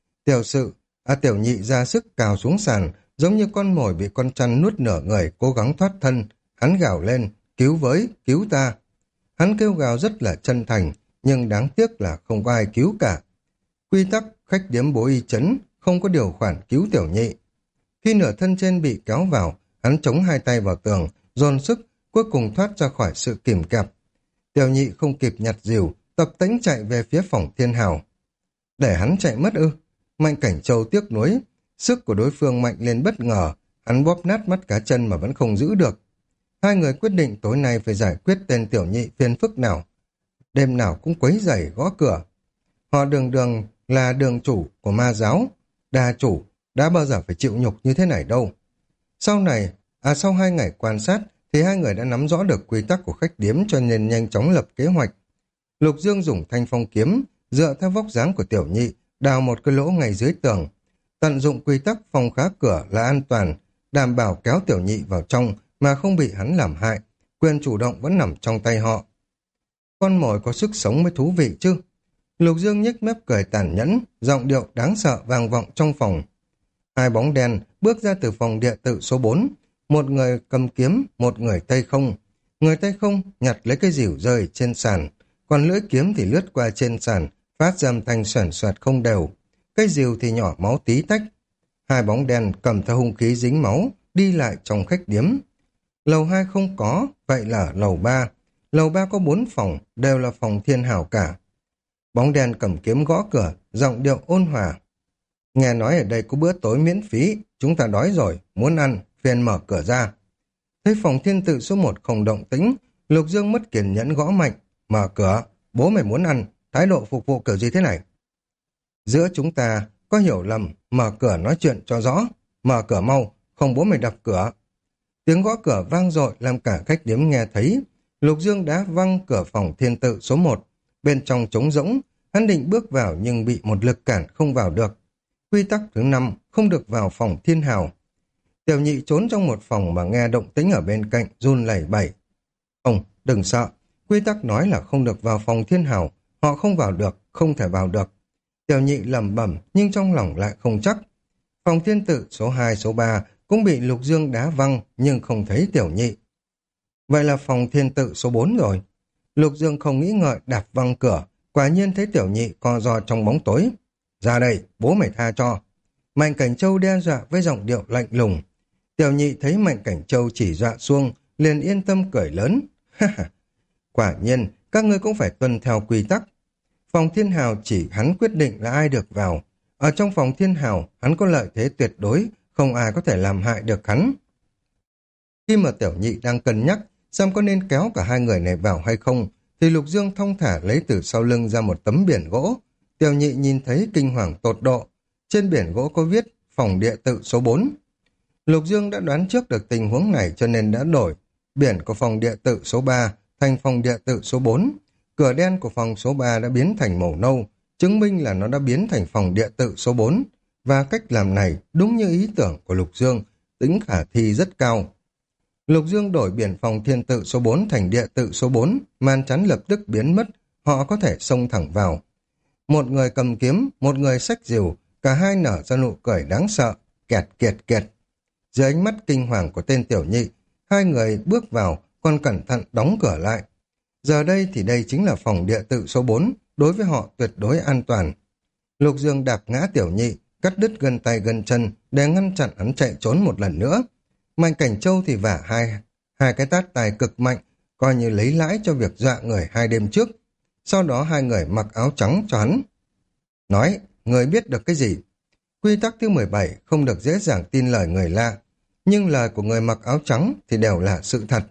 Tiểu nhị ra sức cào xuống sàn, giống như con mồi bị con chăn nuốt nửa người cố gắng thoát thân. Hắn gào lên, cứu với, cứu ta. Hắn kêu gào rất là chân thành, nhưng đáng tiếc là không có ai cứu cả. Quy tắc khách điếm bố y chấn, không có điều khoản cứu tiểu nhị. Khi nửa thân trên bị kéo vào, hắn chống hai tay vào tường, dồn sức, cuối cùng thoát ra khỏi sự kìm kẹp. Tiểu nhị không kịp nhặt rìu, tập tễnh chạy về phía phòng thiên hào. Để hắn chạy mất ư? Mạnh Cảnh Châu tiếc nuối, sức của đối phương mạnh lên bất ngờ, hắn bóp nát mắt cá chân mà vẫn không giữ được. Hai người quyết định tối nay phải giải quyết tên tiểu nhị phiền phức nào. Đêm nào cũng quấy rầy gõ cửa. Họ đường là đường chủ của ma giáo, đa chủ, đã bao giờ phải chịu nhục như thế này đâu. Sau 2 ngày quan sát, thì hai người đã nắm rõ được quy tắc của khách điếm cho nên nhanh chóng lập kế hoạch. Lục Dương dùng thanh phong kiếm, dựa theo vóc dáng của tiểu nhị, đào một cái lỗ ngay dưới tường. Tận dụng quy tắc phòng khá cửa là an toàn, đảm bảo kéo tiểu nhị vào trong mà không bị hắn làm hại. Quyền chủ động vẫn nằm trong tay họ. Con mồi có sức sống mới thú vị chứ. Lục Dương nhếch mép cười tàn nhẫn, giọng điệu đáng sợ vang vọng trong phòng. Hai bóng đen bước ra từ phòng địa tự số 4. Một người cầm kiếm, một người tay không. Người tay không nhặt lấy cái rìu rơi trên sàn, còn lưỡi kiếm thì lướt qua trên sàn, phát ra âm thanh xoèn xoẹt không đều. Cái rìu thì nhỏ máu tí tách. Hai bóng đen cầm theo hung khí dính máu, đi lại trong khách điếm. Lầu 2 không có, vậy là lầu 3. Lầu 3 có 4 phòng, đều là phòng thiên hào cả. Bóng đen cầm kiếm gõ cửa, giọng điệu ôn hòa. Nghe nói ở đây có bữa tối miễn phí, chúng ta đói rồi, muốn ăn, phiền mở cửa ra. Thấy phòng thiên tự số 1 không động tĩnh, Lục Dương mất kiên nhẫn gõ mạnh. Mở cửa, bố mày muốn ăn, thái độ phục vụ kiểu gì thế này? Giữa chúng ta có hiểu lầm, mở cửa nói chuyện cho rõ. Mở cửa mau, không bố mày đập cửa. Tiếng gõ cửa vang dội làm cả khách điếm nghe thấy. Lục Dương đá văng cửa phòng thiên tự số 1. Bên trong trống rỗng, hắn định bước vào nhưng bị một lực cản không vào được. Quy tắc thứ 5, không được vào phòng thiên hào. Tiểu nhị trốn trong một phòng mà nghe động tĩnh ở bên cạnh, run lẩy bẩy. Ông, đừng sợ, quy tắc nói là không được vào phòng thiên hào, họ không vào được, không thể vào được. Tiểu nhị lẩm bẩm nhưng trong lòng lại không chắc. Phòng thiên tự số 2, số 3 cũng bị Lục Dương đá văng nhưng không thấy tiểu nhị. Vậy là phòng thiên tự số 4 rồi. Lục Dương không nghĩ ngợi đạp văng cửa, quả nhiên thấy tiểu nhị co ro trong bóng tối. Ra đây, bố mày tha cho. Mạnh Cảnh Châu đe dọa với giọng điệu lạnh lùng. Tiểu nhị thấy Mạnh Cảnh Châu chỉ dọa xuông, liền yên tâm cười lớn. Quả nhiên, các ngươi cũng phải tuân theo quy tắc. Phòng thiên hào chỉ hắn quyết định là ai được vào. Ở trong phòng thiên hào, hắn có lợi thế tuyệt đối, không ai có thể làm hại được hắn. Khi mà tiểu nhị đang cân nhắc xem có nên kéo cả hai người này vào hay không, thì Lục Dương thong thả lấy từ sau lưng ra một tấm biển gỗ. Tiểu nhị nhìn thấy kinh hoàng tột độ. Trên biển gỗ có viết phòng địa tự số 4. Lục Dương đã đoán trước được tình huống này cho nên đã đổi biển của phòng địa tự số 3 thành phòng địa tự số 4. Cửa đen của phòng số 3 đã biến thành màu nâu, chứng minh là nó đã biến thành phòng địa tự số 4. Và cách làm này đúng như ý tưởng của Lục Dương, tính khả thi rất cao. Lục Dương đổi biển phòng thiên tự số 4 thành địa tự số 4, màn chắn lập tức biến mất, họ có thể xông thẳng vào. Một người cầm kiếm, một người xách rìu, cả hai nở ra nụ cười đáng sợ, kẹt kiệt kiệt. Dưới ánh mắt kinh hoàng của tên tiểu nhị, hai người bước vào, còn cẩn thận đóng cửa lại. Giờ đây thì đây chính là phòng địa tự số 4, đối với họ tuyệt đối an toàn. Lục Dương đạp ngã Tiểu Nhị, cắt đứt gân tay gân chân để ngăn chặn hắn chạy trốn một lần nữa. Mạnh Cảnh Châu thì vả hai cái tát tài cực mạnh, coi như lấy lãi cho việc dọa người 2 đêm trước. Sau đó hai người mặc áo trắng cho hắn. Nói, người biết được cái gì? Quy tắc thứ 17 không được dễ dàng tin lời người lạ, nhưng lời của người mặc áo trắng thì đều là sự thật.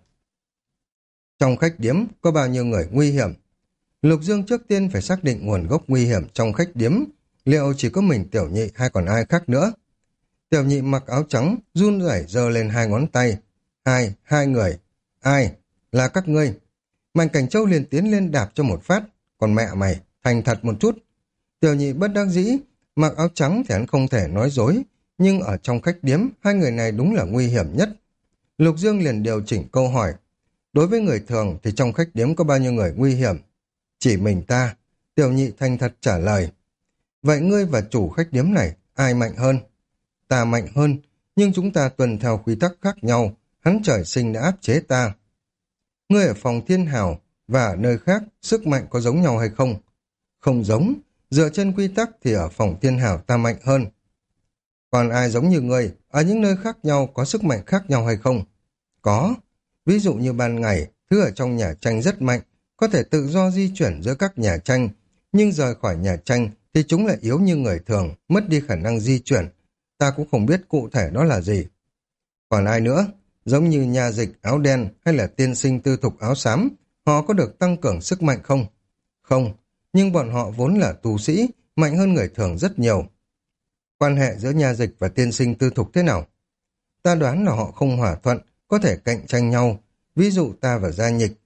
Trong khách điếm có bao nhiêu người nguy hiểm? Lục Dương trước tiên phải xác định nguồn gốc nguy hiểm trong khách điếm, liệu chỉ có mình Tiểu Nhị hay còn ai khác nữa? Tiểu Nhị mặc áo trắng, run rẩy giơ lên 2 ngón tay. Hai người. Ai? Là các ngươi. Mạnh Cảnh Châu liền tiến lên đạp cho một phát. Còn mẹ mày, thành thật một chút. Tiểu Nhị bất đắc dĩ, mặc áo trắng thì hắn không thể nói dối, nhưng ở trong khách điếm, hai người này đúng là nguy hiểm nhất. Lục Dương liền điều chỉnh câu hỏi. Đối với người thường thì trong khách điếm có bao nhiêu người nguy hiểm? Chỉ mình ta. Tiểu Nhị thành thật trả lời. Vậy ngươi và chủ khách điếm này, ai mạnh hơn? Ta mạnh hơn, nhưng chúng ta tuân theo quy tắc khác nhau, hắn trời sinh đã áp chế ta. Ngươi ở phòng Thiên Hào và ở nơi khác, sức mạnh có giống nhau hay không? Không giống, dựa trên quy tắc thì ở phòng Thiên Hào ta mạnh hơn. Còn ai giống như ngươi, ở những nơi khác nhau có sức mạnh khác nhau hay không? Có, ví dụ như ban ngày, thứ ở trong nhà tranh rất mạnh, có thể tự do di chuyển giữa các nhà tranh, nhưng rời khỏi nhà tranh thì chúng lại yếu như người thường, mất đi khả năng di chuyển. Ta cũng không biết cụ thể đó là gì. Còn ai nữa? Giống như nhà dịch áo đen hay là tiên sinh tư thục áo xám, họ có được tăng cường sức mạnh không? Không, nhưng bọn họ vốn là tu sĩ, mạnh hơn người thường rất nhiều. Quan hệ giữa nhà dịch và tiên sinh tư thục thế nào? Ta đoán là họ không hòa thuận, có thể cạnh tranh nhau. Ví dụ ta và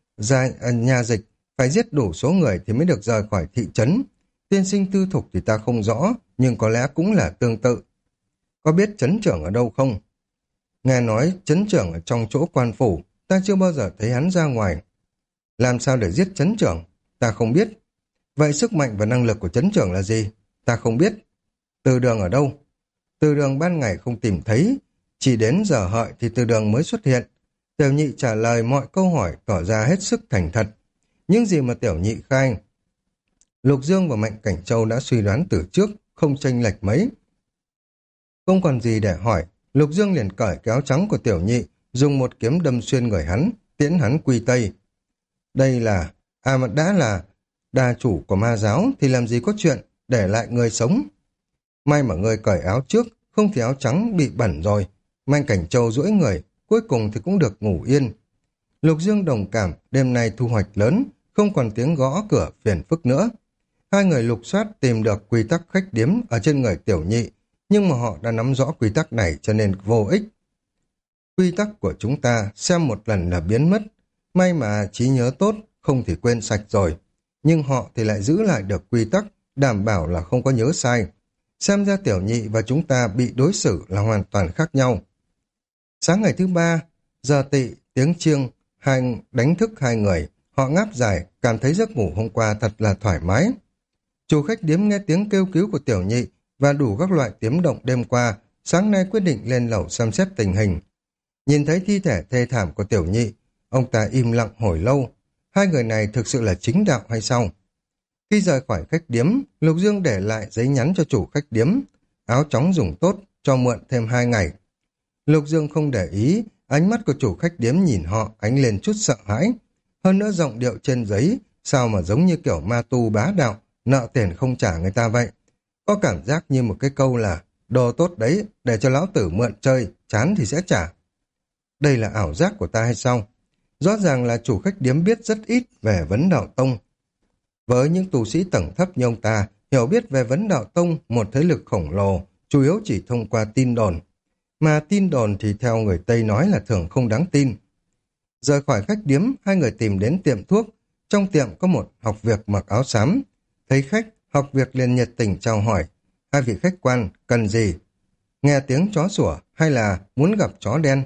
nhà dịch phải giết đủ số người thì mới được rời khỏi thị trấn. Tiên sinh tư thục thì ta không rõ, nhưng có lẽ cũng là tương tự. Có biết trấn trưởng ở đâu không? Nghe nói trấn trưởng ở trong chỗ quan phủ, ta chưa bao giờ thấy hắn ra ngoài. Làm sao để giết trấn trưởng? Ta không biết. Vậy sức mạnh và năng lực của trấn trưởng là gì? Ta không biết. Từ đường ở đâu? Từ đường ban ngày không tìm thấy, chỉ đến giờ hợi thì từ đường mới xuất hiện. Tiểu Nhị trả lời mọi câu hỏi tỏ ra hết sức thành thật. Những gì mà Tiểu Nhị khai, Lục Dương và Mạnh Cảnh Châu đã suy đoán từ trước, không chênh lệch mấy. Không còn gì để hỏi, Lục Dương liền cởi cái áo trắng của Tiểu Nhị, dùng một kiếm đâm xuyên người hắn, tiễn hắn quy tây. Đây là, mà đã là đà chủ của ma giáo thì làm gì có chuyện để lại người sống. May mà người cởi áo trước, không thì áo trắng bị bẩn rồi. Mạnh Cảnh Châu duỗi người, cuối cùng thì cũng được ngủ yên. Lục Dương đồng cảm, đêm nay thu hoạch lớn, không còn tiếng gõ cửa phiền phức nữa. Hai người lục soát tìm được quy tắc khách điếm ở trên người Tiểu Nhị, nhưng mà họ đã nắm rõ quy tắc này cho nên vô ích. Quy tắc của chúng ta xem một lần là biến mất, may mà trí nhớ tốt, không thì quên sạch rồi. Nhưng họ thì lại giữ lại được quy tắc, đảm bảo là không có nhớ sai. Xem ra Tiểu Nhị và chúng ta bị đối xử là hoàn toàn khác nhau. Sáng ngày thứ 3, giờ tỵ, tiếng chiêng, đánh thức hai người. Họ ngáp dài, cảm thấy giấc ngủ hôm qua thật là thoải mái. Chủ khách điếm nghe tiếng kêu cứu của Tiểu Nhị và đủ các loại tiếng động đêm qua, sáng nay quyết định lên lầu xem xét tình hình. Nhìn thấy thi thể thê thảm của Tiểu Nhị, ông ta im lặng hồi lâu. Hai người này thực sự là chính đạo hay sao? Khi rời khỏi khách điếm, Lục Dương để lại giấy nhắn cho chủ khách điếm. Áo chóng dùng tốt, cho mượn thêm 2 ngày. Lục Dương không để ý, ánh mắt của chủ khách điếm nhìn họ ánh lên chút sợ hãi. Hơn nữa giọng điệu trên giấy, sao mà giống như kiểu ma tu bá đạo, nợ tiền không trả người ta vậy. Có cảm giác như một cái câu là, đồ tốt đấy, để cho lão tử mượn chơi, chán thì sẽ trả. Đây là ảo giác của ta hay sao? Rõ ràng là chủ khách điếm biết rất ít về vấn đạo tông. Với những tu sĩ tầng thấp như ông ta, hiểu biết về vấn đạo tông, một thế lực khổng lồ, chủ yếu chỉ thông qua tin đồn. Mà tin đồn thì theo người Tây nói là thường không đáng tin. Rời khỏi khách điếm, hai người tìm đến tiệm thuốc. Trong tiệm có một học việc mặc áo xám. Thấy khách, học việc liền nhiệt tình chào hỏi. Hai vị khách quan, cần gì? Nghe tiếng chó sủa hay là muốn gặp chó đen?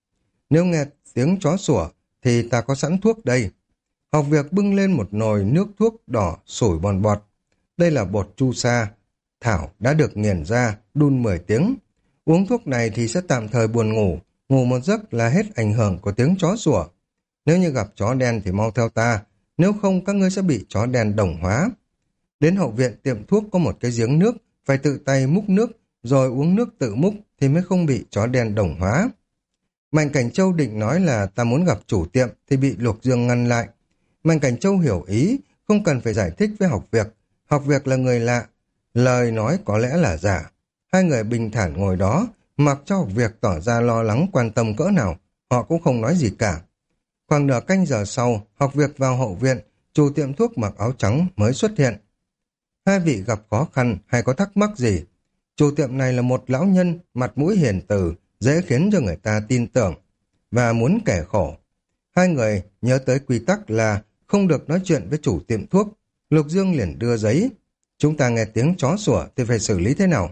Nếu nghe tiếng chó sủa thì ta có sẵn thuốc đây. Học việc bưng lên một nồi nước thuốc đỏ sủi bòn bọt. Đây là bột chu sa, thảo đã được nghiền ra, đun 10 tiếng. Uống thuốc này thì sẽ tạm thời buồn ngủ, ngủ một giấc là hết ảnh hưởng của tiếng chó sủa. Nếu như gặp chó đen thì mau theo ta, nếu không các ngươi sẽ bị chó đen đồng hóa. Đến hậu viện tiệm thuốc có một cái giếng nước, phải tự tay múc nước, rồi uống nước tự múc thì mới không bị chó đen đồng hóa. Mạnh Cảnh Châu định nói là ta muốn gặp chủ tiệm thì bị Lục Dương ngăn lại. Mạnh Cảnh Châu hiểu ý, không cần phải giải thích với Học Việc. Học Việc là người lạ, lời nói có lẽ là giả. Hai người bình thản ngồi đó, mặc cho Học Việc tỏ ra lo lắng quan tâm cỡ nào, họ cũng không nói gì cả. Khoảng nửa canh giờ sau, Học Việc vào hậu viện, chủ tiệm thuốc mặc áo trắng mới xuất hiện. Hai vị gặp khó khăn hay có thắc mắc gì? Chủ tiệm này là một lão nhân, mặt mũi hiền từ, dễ khiến cho người ta tin tưởng, và muốn kẻ khổ. Hai người nhớ tới quy tắc là không được nói chuyện với chủ tiệm thuốc. Lục Dương liền đưa giấy. Chúng ta nghe tiếng chó sủa thì phải xử lý thế nào?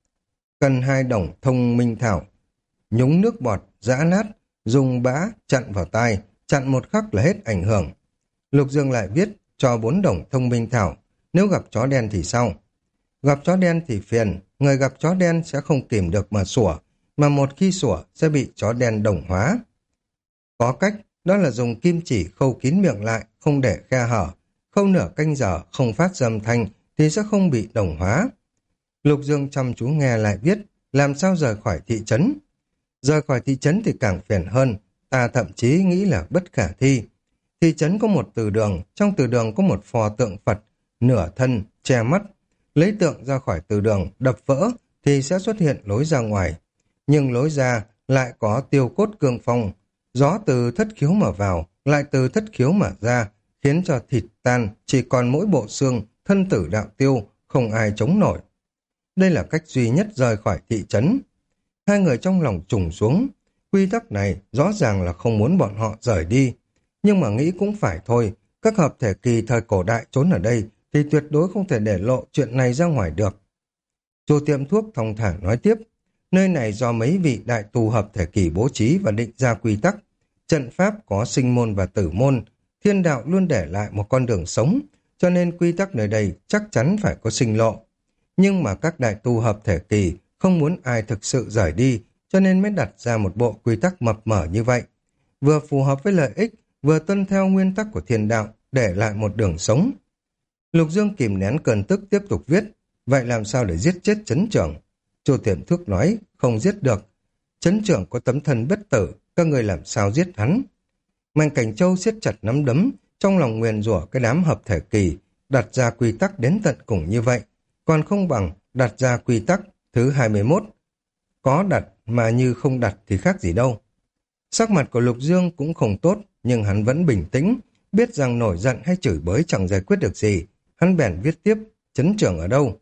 Cần 2 đồng thông minh thảo, nhúng nước bọt, giã nát, dùng bã chặn vào tai, chặn một khắc là hết ảnh hưởng. Lục Dương lại viết cho 4 đồng thông minh thảo, nếu gặp chó đen thì sao? Gặp chó đen thì phiền, người gặp chó đen sẽ không kìm được mà sủa, mà một khi sủa sẽ bị chó đen đồng hóa. Có cách, đó là dùng kim chỉ khâu kín miệng lại, không để khe hở, khâu nửa canh giờ không phát dâm thanh thì sẽ không bị đồng hóa. Lục Dương chăm chú nghe lại viết, làm sao rời khỏi thị trấn. Rời khỏi thị trấn thì càng phiền hơn, ta thậm chí nghĩ là bất khả thi. Thị trấn có một từ đường, trong từ đường có một pho tượng Phật, nửa thân, che mắt. Lấy tượng ra khỏi từ đường, đập vỡ thì sẽ xuất hiện lối ra ngoài. Nhưng lối ra lại có tiêu cốt cương phong, gió từ thất khiếu mà vào, lại từ thất khiếu mà ra, khiến cho thịt tan, chỉ còn mỗi bộ xương, thân tử đạo tiêu, không ai chống nổi. Đây là cách duy nhất rời khỏi thị trấn. Hai người trong lòng trùng xuống. Quy tắc này rõ ràng là không muốn bọn họ rời đi. Nhưng mà nghĩ cũng phải thôi. Các hợp thể kỳ thời cổ đại trốn ở đây thì tuyệt đối không thể để lộ chuyện này ra ngoài được. Chủ tiệm thuốc thong thả nói tiếp. Nơi này do mấy vị đại tù hợp thể kỳ bố trí và định ra quy tắc. Trận pháp có sinh môn và tử môn. Thiên đạo luôn để lại một con đường sống. Cho nên quy tắc nơi đây chắc chắn phải có sinh lộ. Nhưng mà các đại tu hợp thể kỳ không muốn ai thực sự rời đi, cho nên mới đặt ra một bộ quy tắc mập mờ như vậy. Vừa phù hợp với lợi ích, vừa tuân theo nguyên tắc của thiên đạo, để lại một đường sống. Lục Dương kìm nén cơn tức tiếp tục viết, vậy làm sao để giết chết trấn trưởng? Chủ tiệm thuốc nói, không giết được. Trấn trưởng có tấm thân bất tử, các người làm sao giết hắn? Mạnh Cảnh Châu siết chặt nắm đấm, trong lòng nguyền rủa cái đám hợp thể kỳ, đặt ra quy tắc đến tận cùng như vậy. Còn không bằng đặt ra quy tắc thứ 21. Có đặt mà như không đặt thì khác gì đâu. Sắc mặt của Lục Dương cũng không tốt, nhưng hắn vẫn bình tĩnh, biết rằng nổi giận hay chửi bới chẳng giải quyết được gì. Hắn bèn viết tiếp, trấn trưởng ở đâu?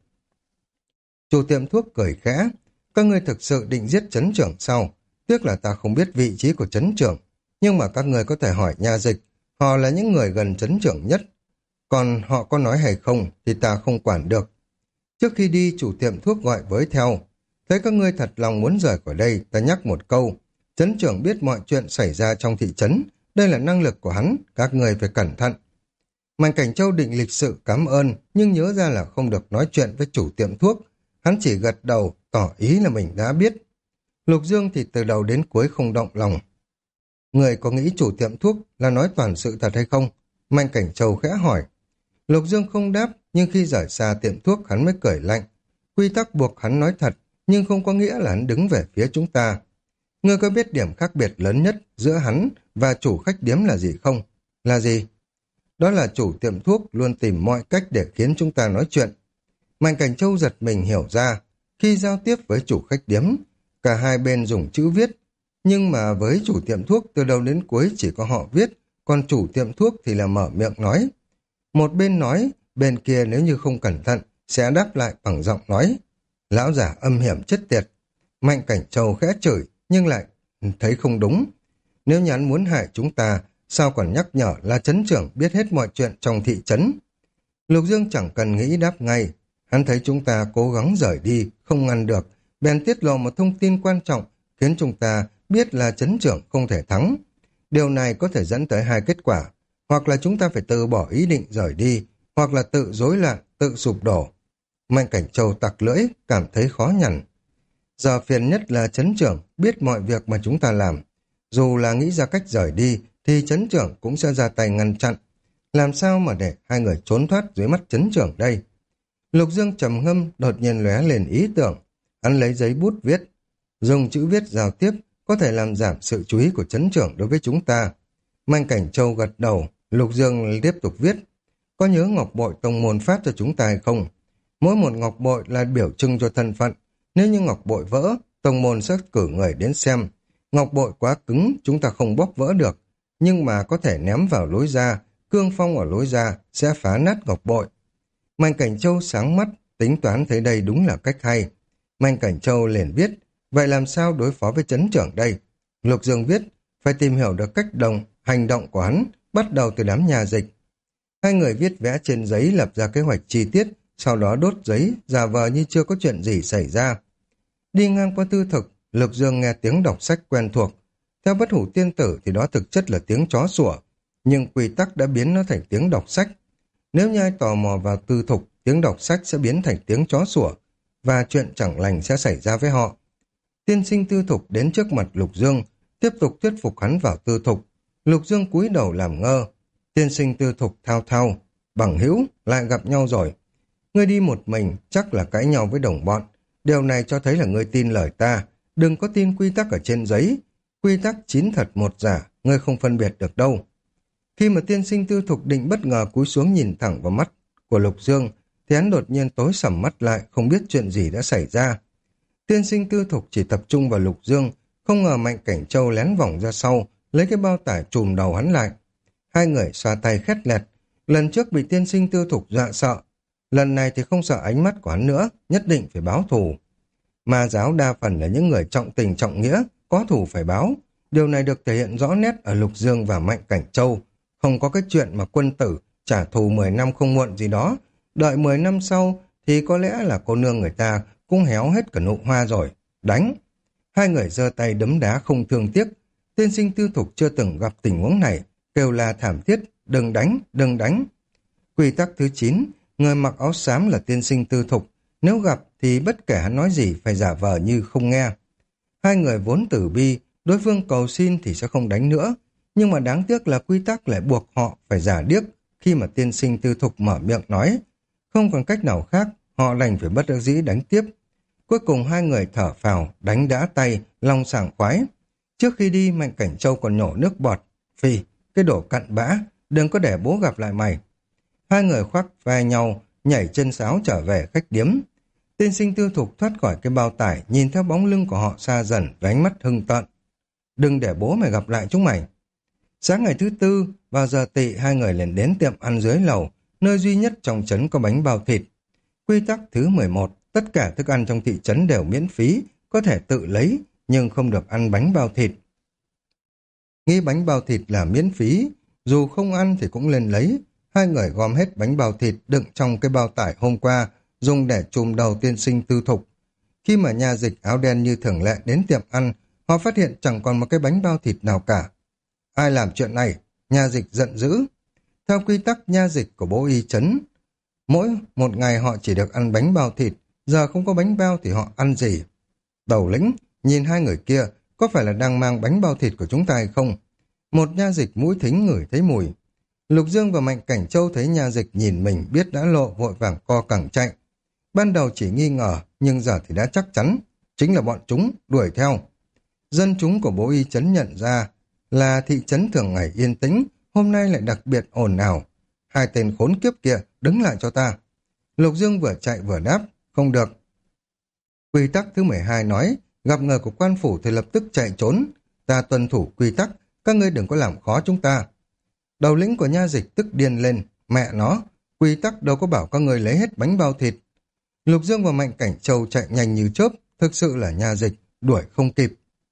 Chủ tiệm thuốc cười khẽ, các ngươi thực sự định giết trấn trưởng sao? Tiếc là ta không biết vị trí của trấn trưởng, nhưng mà các ngươi có thể hỏi nha dịch, họ là những người gần trấn trưởng nhất. Còn họ có nói hay không thì ta không quản được. Trước khi đi, chủ tiệm thuốc gọi với theo. Thấy các ngươi thật lòng muốn rời khỏi đây, ta nhắc một câu. Trấn trưởng biết mọi chuyện xảy ra trong thị trấn. Đây là năng lực của hắn, các ngươi phải cẩn thận. Mạnh Cảnh Châu định lịch sự cảm ơn, nhưng nhớ ra là không được nói chuyện với chủ tiệm thuốc. Hắn chỉ gật đầu, tỏ ý là mình đã biết. Lục Dương thì từ đầu đến cuối không động lòng. Người có nghĩ chủ tiệm thuốc là nói toàn sự thật hay không? Mạnh Cảnh Châu khẽ hỏi. Lục Dương không đáp, nhưng khi rời xa tiệm thuốc hắn mới cười lạnh. Quy tắc buộc hắn nói thật, nhưng không có nghĩa là hắn đứng về phía chúng ta. Ngươi có biết điểm khác biệt lớn nhất giữa hắn và chủ khách điếm là gì không? Là gì? Đó là chủ tiệm thuốc luôn tìm mọi cách để khiến chúng ta nói chuyện. Mạnh Cảnh Châu giật mình hiểu ra, khi giao tiếp với chủ khách điếm, cả hai bên dùng chữ viết, nhưng mà với chủ tiệm thuốc từ đầu đến cuối chỉ có họ viết, còn chủ tiệm thuốc thì là mở miệng nói. Một bên nói, bên kia nếu như không cẩn thận, sẽ đáp lại bằng giọng nói. Lão giả âm hiểm chết tiệt. Mạnh Cảnh Châu khẽ chửi, nhưng lại thấy không đúng. Nếu như hắn muốn hại chúng ta, sao còn nhắc nhở là trấn trưởng biết hết mọi chuyện trong thị trấn? Lục Dương chẳng cần nghĩ đáp ngay. Hắn thấy chúng ta cố gắng rời đi, không ngăn được, bèn tiết lộ một thông tin quan trọng, khiến chúng ta biết là trấn trưởng không thể thắng. Điều này có thể dẫn tới hai kết quả. Hoặc là chúng ta phải từ bỏ ý định rời đi, hoặc là tự rối loạn, tự sụp đổ. Mạnh Cảnh Châu tặc lưỡi, cảm thấy khó nhằn. Giờ phiền nhất là trấn trưởng biết mọi việc mà chúng ta làm. Dù là nghĩ ra cách rời đi, thì trấn trưởng cũng sẽ ra tay ngăn chặn. Làm sao mà để hai người trốn thoát dưới mắt trấn trưởng đây? Lục Dương trầm ngâm, đột nhiên lóe lên ý tưởng. Hắn lấy giấy bút viết. Dùng chữ viết giao tiếp có thể làm giảm sự chú ý của chấn trưởng đối với chúng ta. Mạnh Cảnh Châu gật đầu, Lục Dương tiếp tục viết. Có nhớ ngọc bội tông môn phát cho chúng ta hay không? Mỗi một ngọc bội là biểu trưng cho thân phận. Nếu như ngọc bội vỡ, tông môn sẽ cử người đến xem. Ngọc bội quá cứng, chúng ta không bóc vỡ được. Nhưng mà có thể ném vào lối ra, cương phong ở lối ra sẽ phá nát ngọc bội. Mạnh Cảnh Châu sáng mắt, tính toán thấy đây đúng là cách hay. Mạnh Cảnh Châu liền viết, vậy làm sao đối phó với chấn trưởng đây? Lục Dương viết, phải tìm hiểu được cách hành động của hắn, bắt đầu từ đám nhà dịch. Hai người viết vẽ trên giấy lập ra kế hoạch chi tiết, sau đó đốt giấy, giả vờ như chưa có chuyện gì xảy ra. Đi ngang qua tư thực, Lục Dương nghe tiếng đọc sách quen thuộc. Theo Bất Hủ Tiên Tử thì đó thực chất là tiếng chó sủa, nhưng quy tắc đã biến nó thành tiếng đọc sách. Nếu như ai tò mò vào tư thục, tiếng đọc sách sẽ biến thành tiếng chó sủa, và chuyện chẳng lành sẽ xảy ra với họ. Tiên sinh tư thục đến trước mặt Lục Dương, tiếp tục thuyết phục hắn vào tư thục. Lục Dương cúi đầu làm ngơ. Tiên sinh tư thục thao thao, bằng hữu, lại gặp nhau rồi. Ngươi đi một mình, chắc là cãi nhau với đồng bọn. Điều này cho thấy là ngươi tin lời ta, đừng có tin quy tắc ở trên giấy. Quy tắc 9 thật 1 giả, ngươi không phân biệt được đâu. Khi mà tiên sinh tư thục định bất ngờ cúi xuống nhìn thẳng vào mắt của Lục Dương, thì hắn đột nhiên tối sầm mắt lại, không biết chuyện gì đã xảy ra. Tiên sinh tư thục chỉ tập trung vào Lục Dương, không ngờ Mạnh Cảnh Châu lén vòng ra sau, lấy cái bao tải trùm đầu hắn lại. Hai người xoa tay khét lẹt, lần trước bị tiên sinh tư thục dọa sợ. Lần này thì không sợ ánh mắt của hắn nữa, nhất định phải báo thù. Ma giáo đa phần là những người trọng tình trọng nghĩa, có thù phải báo. Điều này được thể hiện rõ nét ở Lục Dương và Mạnh Cảnh Châu. Không có cái chuyện mà quân tử trả thù 10 năm không muộn gì đó. Đợi 10 năm sau thì có lẽ là cô nương người ta cũng héo hết cả nụ hoa rồi. Đánh! Hai người giơ tay đấm đá không thương tiếc. Tiên sinh tư thục chưa từng gặp tình huống này, kêu la thảm thiết, đừng đánh, đừng đánh. Quy tắc thứ 9, người mặc áo xám là tiên sinh tư thục. Nếu gặp thì bất kể hắn nói gì phải giả vờ như không nghe. Hai người vốn tử bi, đối phương cầu xin thì sẽ không đánh nữa. Nhưng mà đáng tiếc là quy tắc lại buộc họ phải giả điếc khi mà tiên sinh tư thục mở miệng nói. Không còn cách nào khác, họ đành phải bất đắc dĩ đánh tiếp. Cuối cùng hai người thở phào, đánh đá tay, lòng sảng khoái. Trước khi đi, Mạnh Cảnh Châu còn nhổ nước bọt. Phi, cái đồ cặn bã, đừng có để bố gặp lại mày. Hai người khoác vai nhau, nhảy chân sáo trở về khách điếm. Tiên sinh tư thục thoát khỏi cái bao tải, nhìn theo bóng lưng của họ xa dần với ánh mắt hưng tợn. Đừng để bố mày gặp lại chúng mày. Sáng ngày thứ tư, vào giờ tỵ hai người liền đến tiệm ăn dưới lầu, nơi duy nhất trong trấn có bánh bao thịt. Quy tắc thứ 11, tất cả thức ăn trong thị trấn đều miễn phí, có thể tự lấy, nhưng không được ăn bánh bao thịt. Nghĩ bánh bao thịt là miễn phí, dù không ăn thì cũng lên lấy. Hai người gom hết bánh bao thịt đựng trong cái bao tải hôm qua, dùng để trùm đầu tiên sinh tư thục. Khi mà nhà dịch áo đen như thường lệ đến tiệm ăn, họ phát hiện chẳng còn một cái bánh bao thịt nào cả. Ai làm chuyện này? Nhà dịch giận dữ. Theo quy tắc nha dịch của bố y trấn, mỗi một ngày họ chỉ được ăn bánh bao thịt, giờ không có bánh bao thì họ ăn gì? Đầu lĩnh, nhìn hai người kia, có phải là đang mang bánh bao thịt của chúng ta hay không? Một nha dịch mũi thính ngửi thấy mùi. Lục Dương và Mạnh Cảnh Châu thấy nha dịch nhìn mình biết đã lộ, vội vàng co cẳng chạy. Ban đầu chỉ nghi ngờ, nhưng giờ thì đã chắc chắn, chính là bọn chúng đuổi theo. Dân chúng của bố y trấn nhận ra là thị trấn thường ngày yên tĩnh, hôm nay lại đặc biệt ồn ào. Hai tên khốn kiếp kia, đứng lại cho ta. Lục Dương vừa chạy vừa đáp, không được. Quy tắc thứ 12 nói, gặp người của quan phủ thì lập tức chạy trốn. Ta tuân thủ quy tắc, các ngươi đừng có làm khó chúng ta. Đầu lĩnh của nha dịch tức điên lên, mẹ nó, quy tắc đâu có bảo các ngươi lấy hết bánh bao thịt. Lục Dương và Mạnh Cảnh Châu chạy nhanh như chớp, thực sự là nha dịch, đuổi không kịp.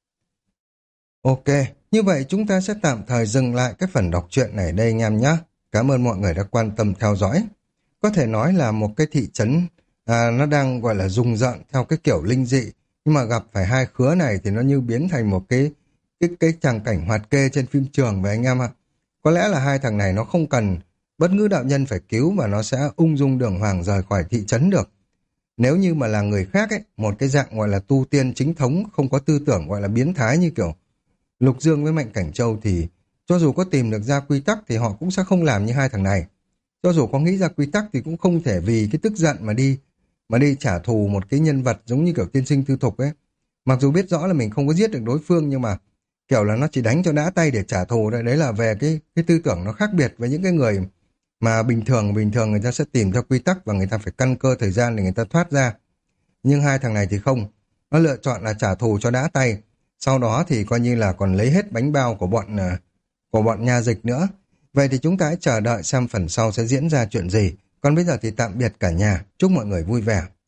Ok, như vậy chúng ta sẽ tạm thời dừng lại cái phần đọc truyện này đây anh em nhé. Cảm ơn mọi người đã quan tâm theo dõi. Có thể nói là một cái thị trấn nó đang gọi là rùng rợn theo cái kiểu linh dị, nhưng mà gặp phải hai khứa này thì nó như biến thành một cái tràng cảnh hoạt kê trên phim trường vậy anh em ạ. Có lẽ là hai thằng này nó không cần bất ngữ đạo nhân phải cứu và nó sẽ ung dung đường hoàng rời khỏi thị trấn được. Nếu như mà là người khác ấy, một cái dạng gọi là tu tiên chính thống, không có tư tưởng gọi là biến thái như kiểu Lục Dương với Mạnh Cảnh Châu thì cho dù có tìm được ra quy tắc thì họ cũng sẽ không làm như hai thằng này. Cho dù có nghĩ ra quy tắc thì cũng không thể vì cái tức giận mà đi trả thù một cái nhân vật giống như kiểu tiên sinh tư thục ấy. Mặc dù biết rõ là mình không có giết được đối phương nhưng mà kiểu là nó chỉ đánh cho đã tay để trả thù đấy. Đấy là về cái tư tưởng nó khác biệt với những cái người mà bình thường người ta sẽ tìm theo quy tắc và người ta phải căn cơ thời gian để người ta thoát ra. Nhưng hai thằng này thì không. Nó lựa chọn là trả thù cho đã tay. Sau đó thì coi như là còn lấy hết bánh bao của bọn nha dịch nữa. Vậy thì chúng ta hãy chờ đợi xem phần sau sẽ diễn ra chuyện gì. Còn bây giờ thì tạm biệt cả nhà. Chúc mọi người vui vẻ.